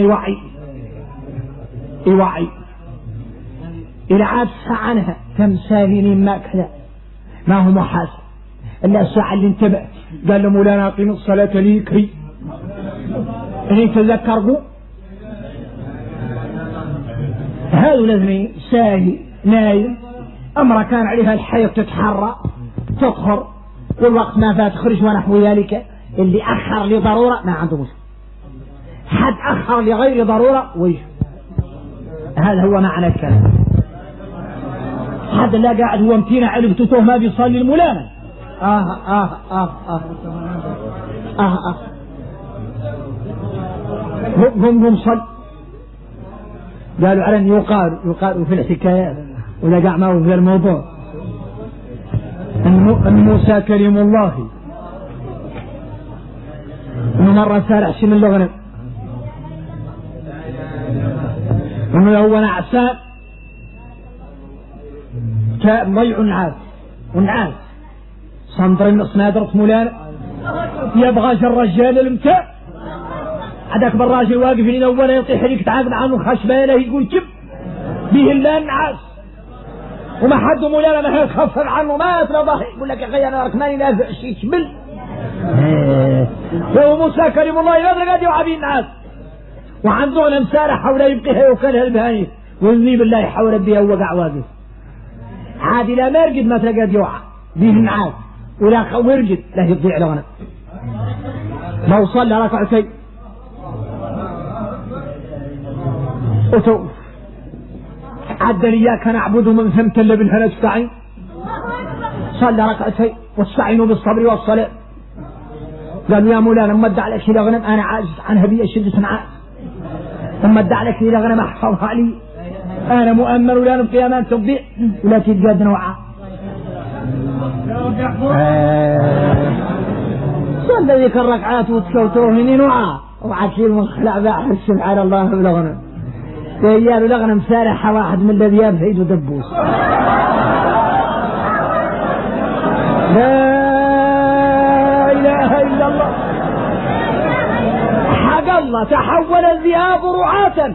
يوعي إلى عاد عنها تمثالين ما كذا ما هو محاسب إلا الساعة اللي انتبه قال له مولانا أقيم الصلاة ليكري إني تذكروا هذا لازم ساهي نايم أمر كان عليها الحيض تتحرى تطهر والوقت ما فات تخرج ونحو ذلك اللي أخر لضرورة ما عنده مشكلة حد أخر لغير ضرورة ويش هذا هو معنى الكلام. حد لا قاعد هو متينا علبته ما بيصلي المولانا هم صل قالوا على أن يقال في الحكايات ولا قاع ما هو في الموضوع أن موسى كريم الله أنه مرة سارع شي من الغنم أنه هو نعسان ضيع النعاس والنعاس صندر صنادرة مولانا يبغى الرجال المتاع هذاك بالراجل واقف لنا ولا يطيح لك تعاقد عنه خشبانه يقول كب به الله النعاس وما حد مولانا ما يخفف عنه ما يترضى يقول لك يا اخي انا راك ماني نافع شي تشبل لو موسى كريم الله يقدر قاعد يوعى الناس وعنده مسارح حول يبقيها وكلها البهايم والني بالله حول بها وقع واقف عادي لا ما يرقد ما تلقى يوعى به النعاس ولا يرقد لا يضيع لغنا ما وصل لركعتين أتو عدل إياك نعبد من ثمت اللي بالهنا تستعين صلى ركعتين واستعينوا بالصبر والصلاة قالوا يا مولانا لما ادعى لك إلى غنم أنا عاجز عن هبية شدة عاجز لما ادعى لك إلى غنم أحفظها لي أنا مؤمن ولا نبقي أمان تضيع ولا تتقاد نوعا صلى ذيك الركعات وتكوتوه مني نوعا وعكيل مخلع بأحد سبحان الله بالغنم رجال الأغنم سارحة واحد من الذياب في ايده دبوس لا إله إلا الله حق الله تحول الذئاب رعاة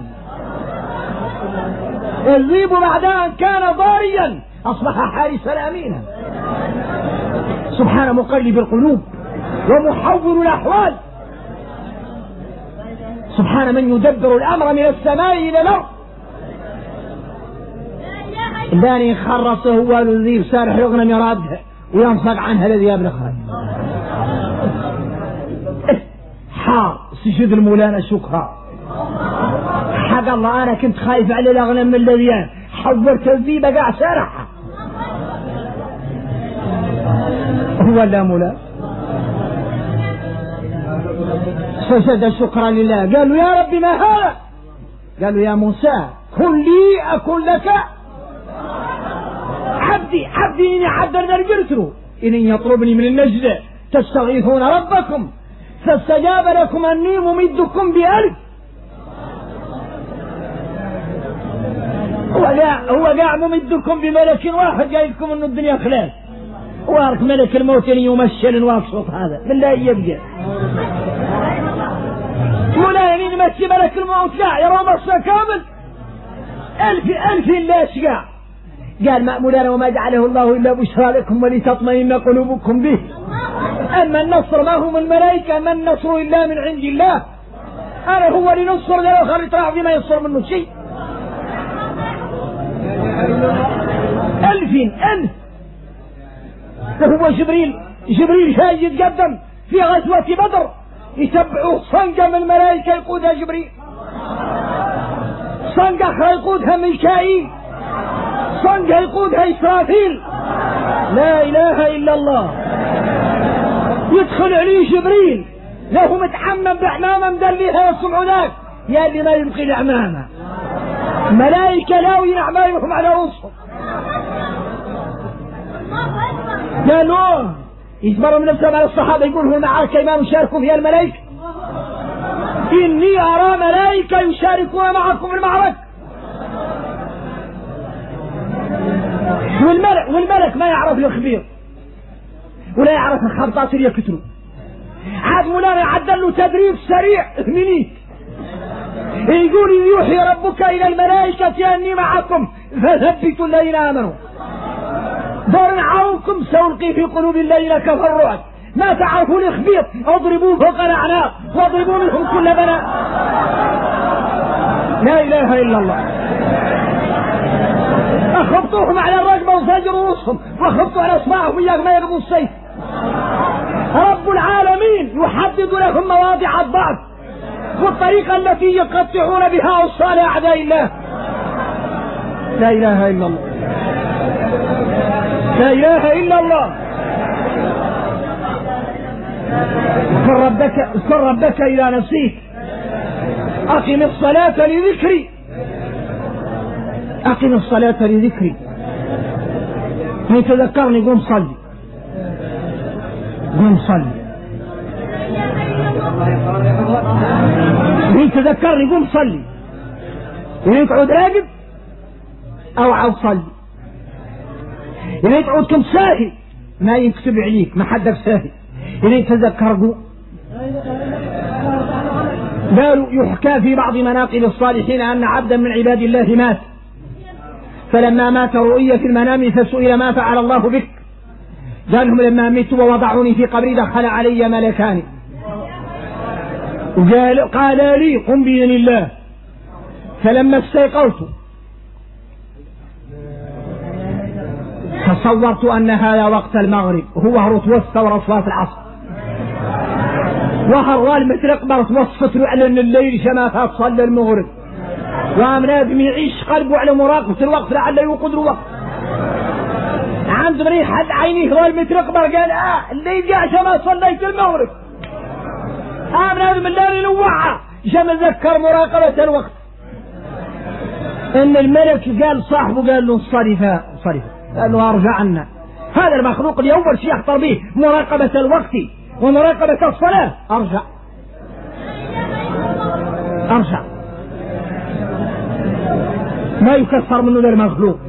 الذئب بعد أن كان ضاريا أصبح حارسا أمينا سبحان مقلب القلوب ومحول الأحوال سبحان من يدبر الأمر من السماء إلى الأرض الثاني خرصه هو الذيب سارح يغنم يرادها وينصق عنها الذياب الأخرى حار سجد المولانا شكرا حق الله أنا كنت خايف على الأغنم من الذيان حولت الذيب قاع سارحها هو لا مولانا فسجد شكرا لله قالوا يا ربي ما هذا قالوا يا موسى كن لي أكن لك عبدي إني حدرنا رجلته إن يطلبني من النجدة تستغيثون ربكم فاستجاب لكم أني ممدكم ب1000 هو قاع ممدكم بملك واحد جايبكم أن الدنيا خلاص وارك ملك الموت يمشل واقصط هذا بالله يبقى مولانا يمشي ملك الموت لا يرى مصر كامل 1000 لا شقاع قال ما مولانا وما جعله الله إلا بشرى لكم ولتطمئن قلوبكم به أما النصر ما هو من الملائكة أما النصر إلا من عند الله أنا هو اللي نصر للآخر يطلع فيما يصر منه شيء 1000 فهو جبريل جاي يتقدم في غزوة بدر يتبعوه صنقة من الملائكة يقودها جبريل صنقة أخرى يقودها ميكائيل صنقة يقودها إسرافيل لا إله إلا الله يدخل عليه جبريل له متحمم بعمامة مدليها يصبعوا ذاك يا اللي ما يبقي العمامة ملائكة لاوين أعمالهم على رؤوسهم قالوا يجبروا من السماء الصحابة يقولوا المعركة ما نشاركوا فيها الملائكة إني أرى ملائكة يشاركون معكم في المعركة والملك ما يعرف الخبير ولا يعرف الخبطات اللي يكتروا عاد مولانا عدل له تدريب سريع منيك يقول يوحي ربك إلى الملائكة أني معكم فثبتوا الذين آمنوا ضرعوكم سألقي في قلوب الذين كفروا الرعب ما تعرفوا الإخبيط اضربوه فوق الأعناق واضربوا منهم كل بناء لا إله إلا الله أخبطوهم على الرقبة وفجروا رؤوسهم وأخبطوا على أصبعهم إياك ما يرموا السيف رب العالمين يحدد لهم مواضع الضعف والطريقة التي يقطعون بها أوصال أعداء الله لا إله إلا الله لا إله إلا الله اذكر ربك إذا نسيت أقم الصلاة لذكري أقم الصلاة لذكري من تذكرني قم صلي قم صلي من تذكرني قم صلي وين تقعد راقب أو عاو صلي وين تقعد كم ساهي ما ينكتب عليك، ما حدك ساهي إذا تذكروا. قالوا يحكى في بعض مناقب الصالحين أن عبدا من عباد الله مات، فلما مات رؤية في المنام فسئل ما فعل الله بك؟ قال لهم لما مت ووضعوني في قبري دخل علي ملكان قال لي قم بإذن الله، فلما استيقظت تصورت أن هذا وقت المغرب، وهو رتوسة ورصوات العصر، وهرال مثل أقبر توسط له على أن الليل شمافات صلى المغرب، وأمنادم يعيش قلبه على مراقبة الوقت لعله يوقد الوقت. عند مريح حد عينيه هرال مثل أقبر قال الليل جاء شما صليت المغرب، أمنادم الليل لوعة شما ذكر مراقبة الوقت. إن الملك قال صاحبه قال له انصرفا قال له أرجع عنا. هذا المخلوق اللي أول شيء يخطر به مراقبة الوقت ومراقبة الصلاة. أرجع ما يكسر منه ذا المخلوق.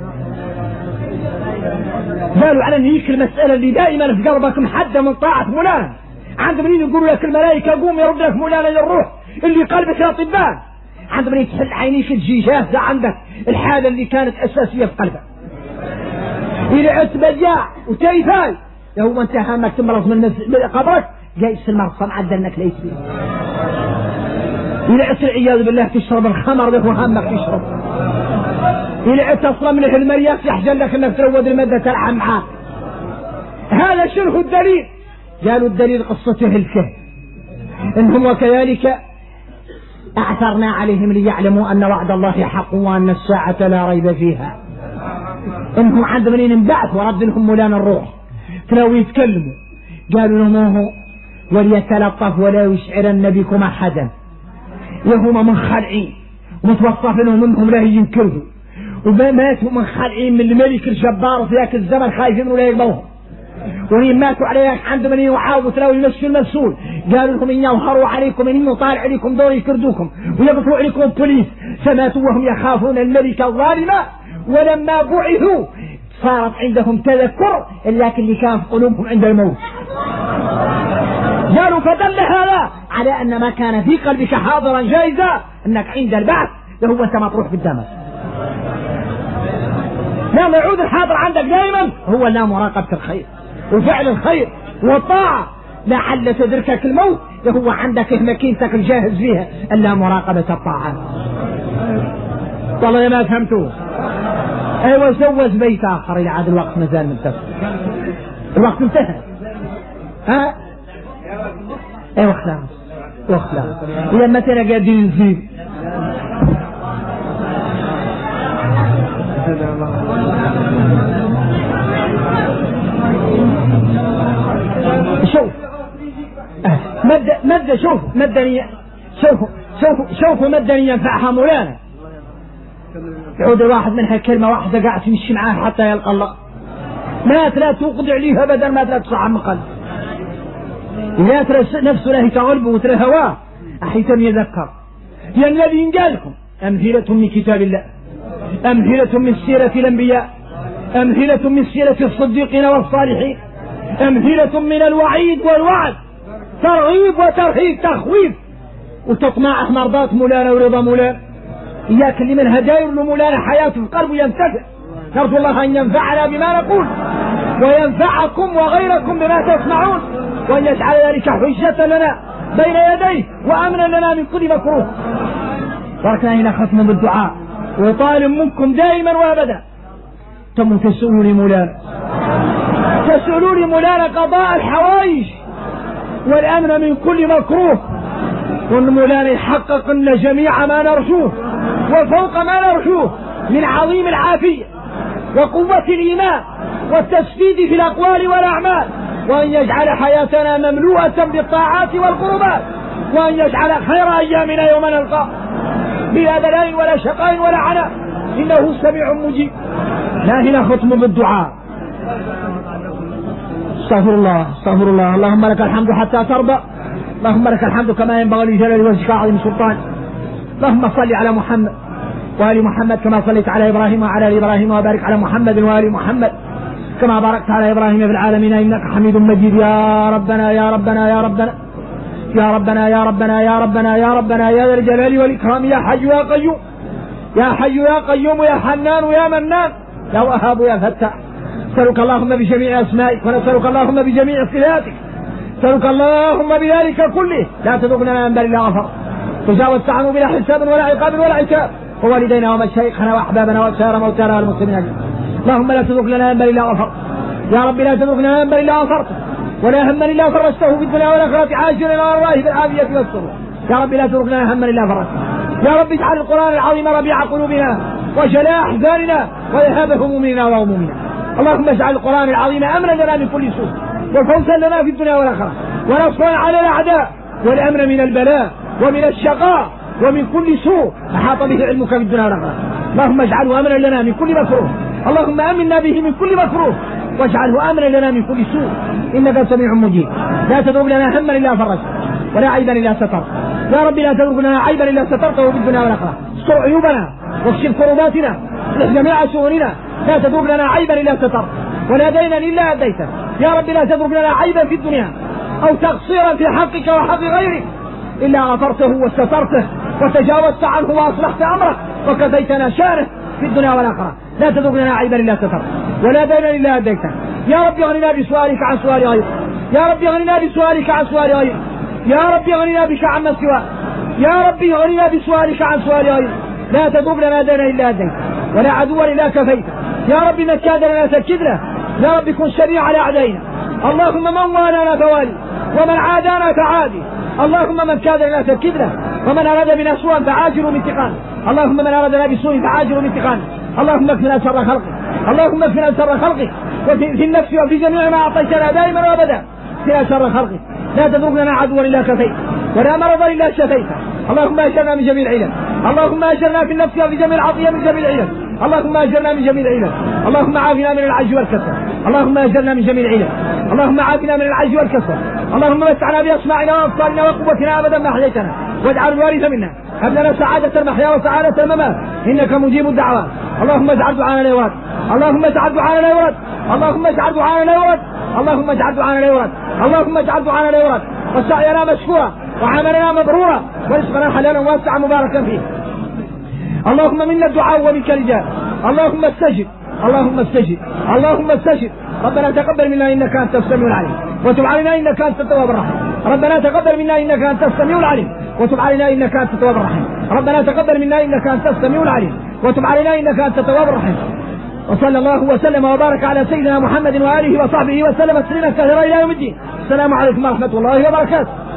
قالوا على هيك المسألة اللي دائما في قلبك محدة من طاعة مولانا، عند من يقولوا لك الملائكة قوم يرد لك مولانا للروح اللي قلبك يا طبان، عند من تحل عينيك تجي جاهزة عندك الحالة اللي كانت أساسية في قلبك. إذا عدت بجاع وتيفاي هو انت همك تمرض من قبرك جايس المرض صنع انك ليس فيه. إذا عدت العياذ بالله تشرب الخمر ذاك وهمك تشرب. إذا عدت تصل من المرياس يحجل لك انك تروض المادة تلعب معاك. هذا شرح الدليل. قالوا الدليل قصته الكهف، انهم وكذلك اعثرنا عليهم ليعلموا ان وعد الله حق وان الساعة لا ريب فيها. انهم عند منين انبعث ورد لهم مولانا الروح تلاقوا يتكلموا، قالوا لهم هو وليتلطف ولا يشعرن بكم احدا. يهم منخلعين ومتوصف لهم انهم لا ينكروا، وماتوا منخلعين من الملك الجبار في ذاك الزمن خايفين ولا يقبلوهم، وين ماتوا عليك عند من يعاودوا تلاقوا يمشوا المسؤول. قالوا لهم ان يظهروا عليكم ان يطالع عليكم دور يكردوكم ويبطلوا عليكم البوليس، فماتوا وهم يخافون الملك الظالم. ولما بعثوا صارت عندهم تذكر لكن اللي كان في قلوبهم عند الموت. قالوا فدل هذا على ان ما كان في قلبك حاضرا جائزا انك عند البعث هو انت مطروح قدامك. لا يعود الحاضر عندك دائما هو لا مراقبة الخير وفعل الخير والطاعة لعل تدركك الموت هو عندك ماكينتك الجاهز فيها الا مراقبة الطاعات. والله ما فهمتوه. ايوه زوج بيت اخر الى عاد الوقت مازال منتهى، الوقت انتهى. ها ايوه خلاص اذا متى قاعدين نزيد شوف مادة شوف مادة شوفوا مادة ينفعها مولانا. يعود الواحد منها كلمة واحدة قاعد تمشي معاه حتى يلقى الله، ما لا توقد عليه أبدا، ما لا تصعب من قلب. إذا ترى نفسه له تغلب وترى هواه أحيتم يذكر. لأن الذي قالكم أمثلة من كتاب الله، أمثلة من سيرة الأنبياء، أمثلة من سيرة الصديقين والصالحين، أمثلة من الوعيد والوعد، ترغيب وترهيب، تخويف وتطمع مرضات مولانا ورضا مولانا. إياك اللي منها داير لمولانا حياته في قلبه ينتفع. نرجو الله أن ينفعنا بما نقول وينفعكم وغيركم بما تسمعون، وأن يجعل ذلك حجة لنا بين يديه وأمنا لنا من كل مكروه. تركنا هنا ختم بالدعاء وطالب منكم دائما وابدا تم تسألوني مولانا قضاء الحوائج والأمن من كل مكروه، وأن مولانا يحقق لنا جميع ما نرجوه وفوق ما نرجوه من عظيم العافية وقوة الإيمان والتسديد في الأقوال والأعمال، وأن يجعل حياتنا مملوءة بالطاعات والقربات، وأن يجعل خير أيامنا يوم نلقاه بلا بلاء ولا شقاء ولا عناء إنه سميع مجيب. لا هنا ختم بالدعاء. استغفر الله. اللهم لك الحمد حتى ترضى، اللهم لك الحمد كما ينبغي لجلال وجهك عظيم سلطان. اللهم صل على محمد وآل محمد كما صليت على إبراهيم وعلى آل إبراهيم، وبارك على محمد وآل محمد كما باركت على إبراهيم في العالمين إنك حميد مجيد. يا ربنا يا ربنا يا ربنا يا ربنا يا ربنا يا ربنا يا ربنا يا ذا الجلال والإكرام يا حي يا قيوم يا حي يا قيوم يا حنان يا منان يا وهاب يا فتاح. نسألك اللهم بجميع أسمائك ونسألك اللهم بجميع صفاتك، نسألك اللهم بذلك كله لا تذقنا من بل إلا غفر، تجاوز عنه بلا حساب ولا عقاب ولا عتاب، ووالدينا ومشايخنا وأحبابنا وسائر موتانا والمسلمين. اللهم لا تذق لنا من بل إلا غفر، يا رب لا تذقنا من بل إلا غفرته، ولا هما إلا فرجته في الدنيا والآخرة عاجلا والله بالعافية والسرور. يا رب لا تذق لنا هما إلا فرجته. يا رب اجعل القرآن العظيم ربيع قلوبنا وجلاء أحزاننا وذهاب همومنا وغمومنا. اللهم اجعل القرآن العظيم أمنا لنا من كل سوء، وفوزا لنا في الدنيا والآخرة، ونصرا على الأعداء، والأمن من البلاء ومن الشقاء ومن كل سوء أحاط به علمك في الدنيا والآخرة. اللهم اجعله أمنا لنا من كل مكروه، اللهم أمنا به من كل مكروه، واجعله أمنا لنا من كل سوء، إنك سميع مجيب. لا تذوق لنا هما إلا فرجته، ولا عيبا إلا سترته. يا رب لا تذوق لنا عيبا إلا سترته في الدنيا والآخرة. استر عيوبنا واكشف كرباتنا، اصلح جميع شؤوننا. لا تذوق لنا عيبا إلا سترته، ولا دينا إلا أديته. يا رب لا تذوق لنا عيبا في الدنيا أو تقصيرا في حقك وحق غيرك إلا غفرته وسترته وتجاوزت عنه وأصلحت أمره وكفيتنا شانه في الدنيا والآخرة. لا تذوق لنا عيبا إلا سترته، ولا دينا إلا أديته. يا رب اغننا بسؤالك عن سؤال غيرك، يا رب اغننا بسؤالك عن سؤال غيرك، يا رب اغننا بك عمن سواك، يا رب اغننا بسؤالك عن سؤال غيرك. لا تذوق لنا دينا إلا أديته، ولا عدوا إلا كفيته. يا رب من كاد لنا تكد له، يا رب كن سريع على أعدائنا. اللهم من والانا فوالي، ومن عادانا فعادي. اللهم من كاد لنا تكد له، ومن أراد بنا سوءا فعاجل بانتقامه. اللهم من أرادنا بسوء فعاجل بانتقامه. اللهم اكفنا شر خلقك، اللهم اكفنا شر خلقك، وفي النفس وفي جميع ما أعطيتنا دائما وأبدا اكفنا شر خلقك. لا تذوق لنا عدوا إلا كفيت، ولا مرضا إلا شفيت. اللهم أجرنا من جميع العلل، اللهم أجرنا في النفس وفي جميع العطية من جميع العلل. اللهم أجرنا من جميع العلل، اللهم عافنا من العجز والكسل. اللهم أجرنا من جميع العلل، اللهم عافنا من العجز والكسل. اللهم متعنا بأسماعنا وأبصارنا وقوتنا أبدا ما أحييتنا، واجعل الوارث منا، هب لنا سعادة المحيا وسعادة الممات، إنك مجيب الدعوات. اللهم اجعل دعانا لا يرد، اللهم اجعل دعانا لا يرد، اللهم اجعل دعانا لا يرد، اللهم اجعل دعانا لا يرد، اللهم اجعل دعانا لا يرد، وسعينا مشكورا وعملنا مبرورا ورزقنا حلالا واسعا مباركا فيه. اللهم منا الدعاء ومنك الإجابة. اللهم استجب، اللهم استجب، اللهم استجب. ربنا تقبل منا إنك أنت السميع العليم، وتب علينا إنك أنت التواب الرحيم. ربنا تقبل منا إنك أنت السميع العليم، وتب علينا إنك أنت التواب الرحيم. ربنا تقبل منا إنك أنت السميع العليم، وتب علينا إنك أنت التواب الرحيم. وصلى الله وسلم وبارك على سيدنا محمد وآله وصحبه وسلم تسليما كثيرا إلى يوم الدين. السلام عليكم ورحمة الله وبركاته.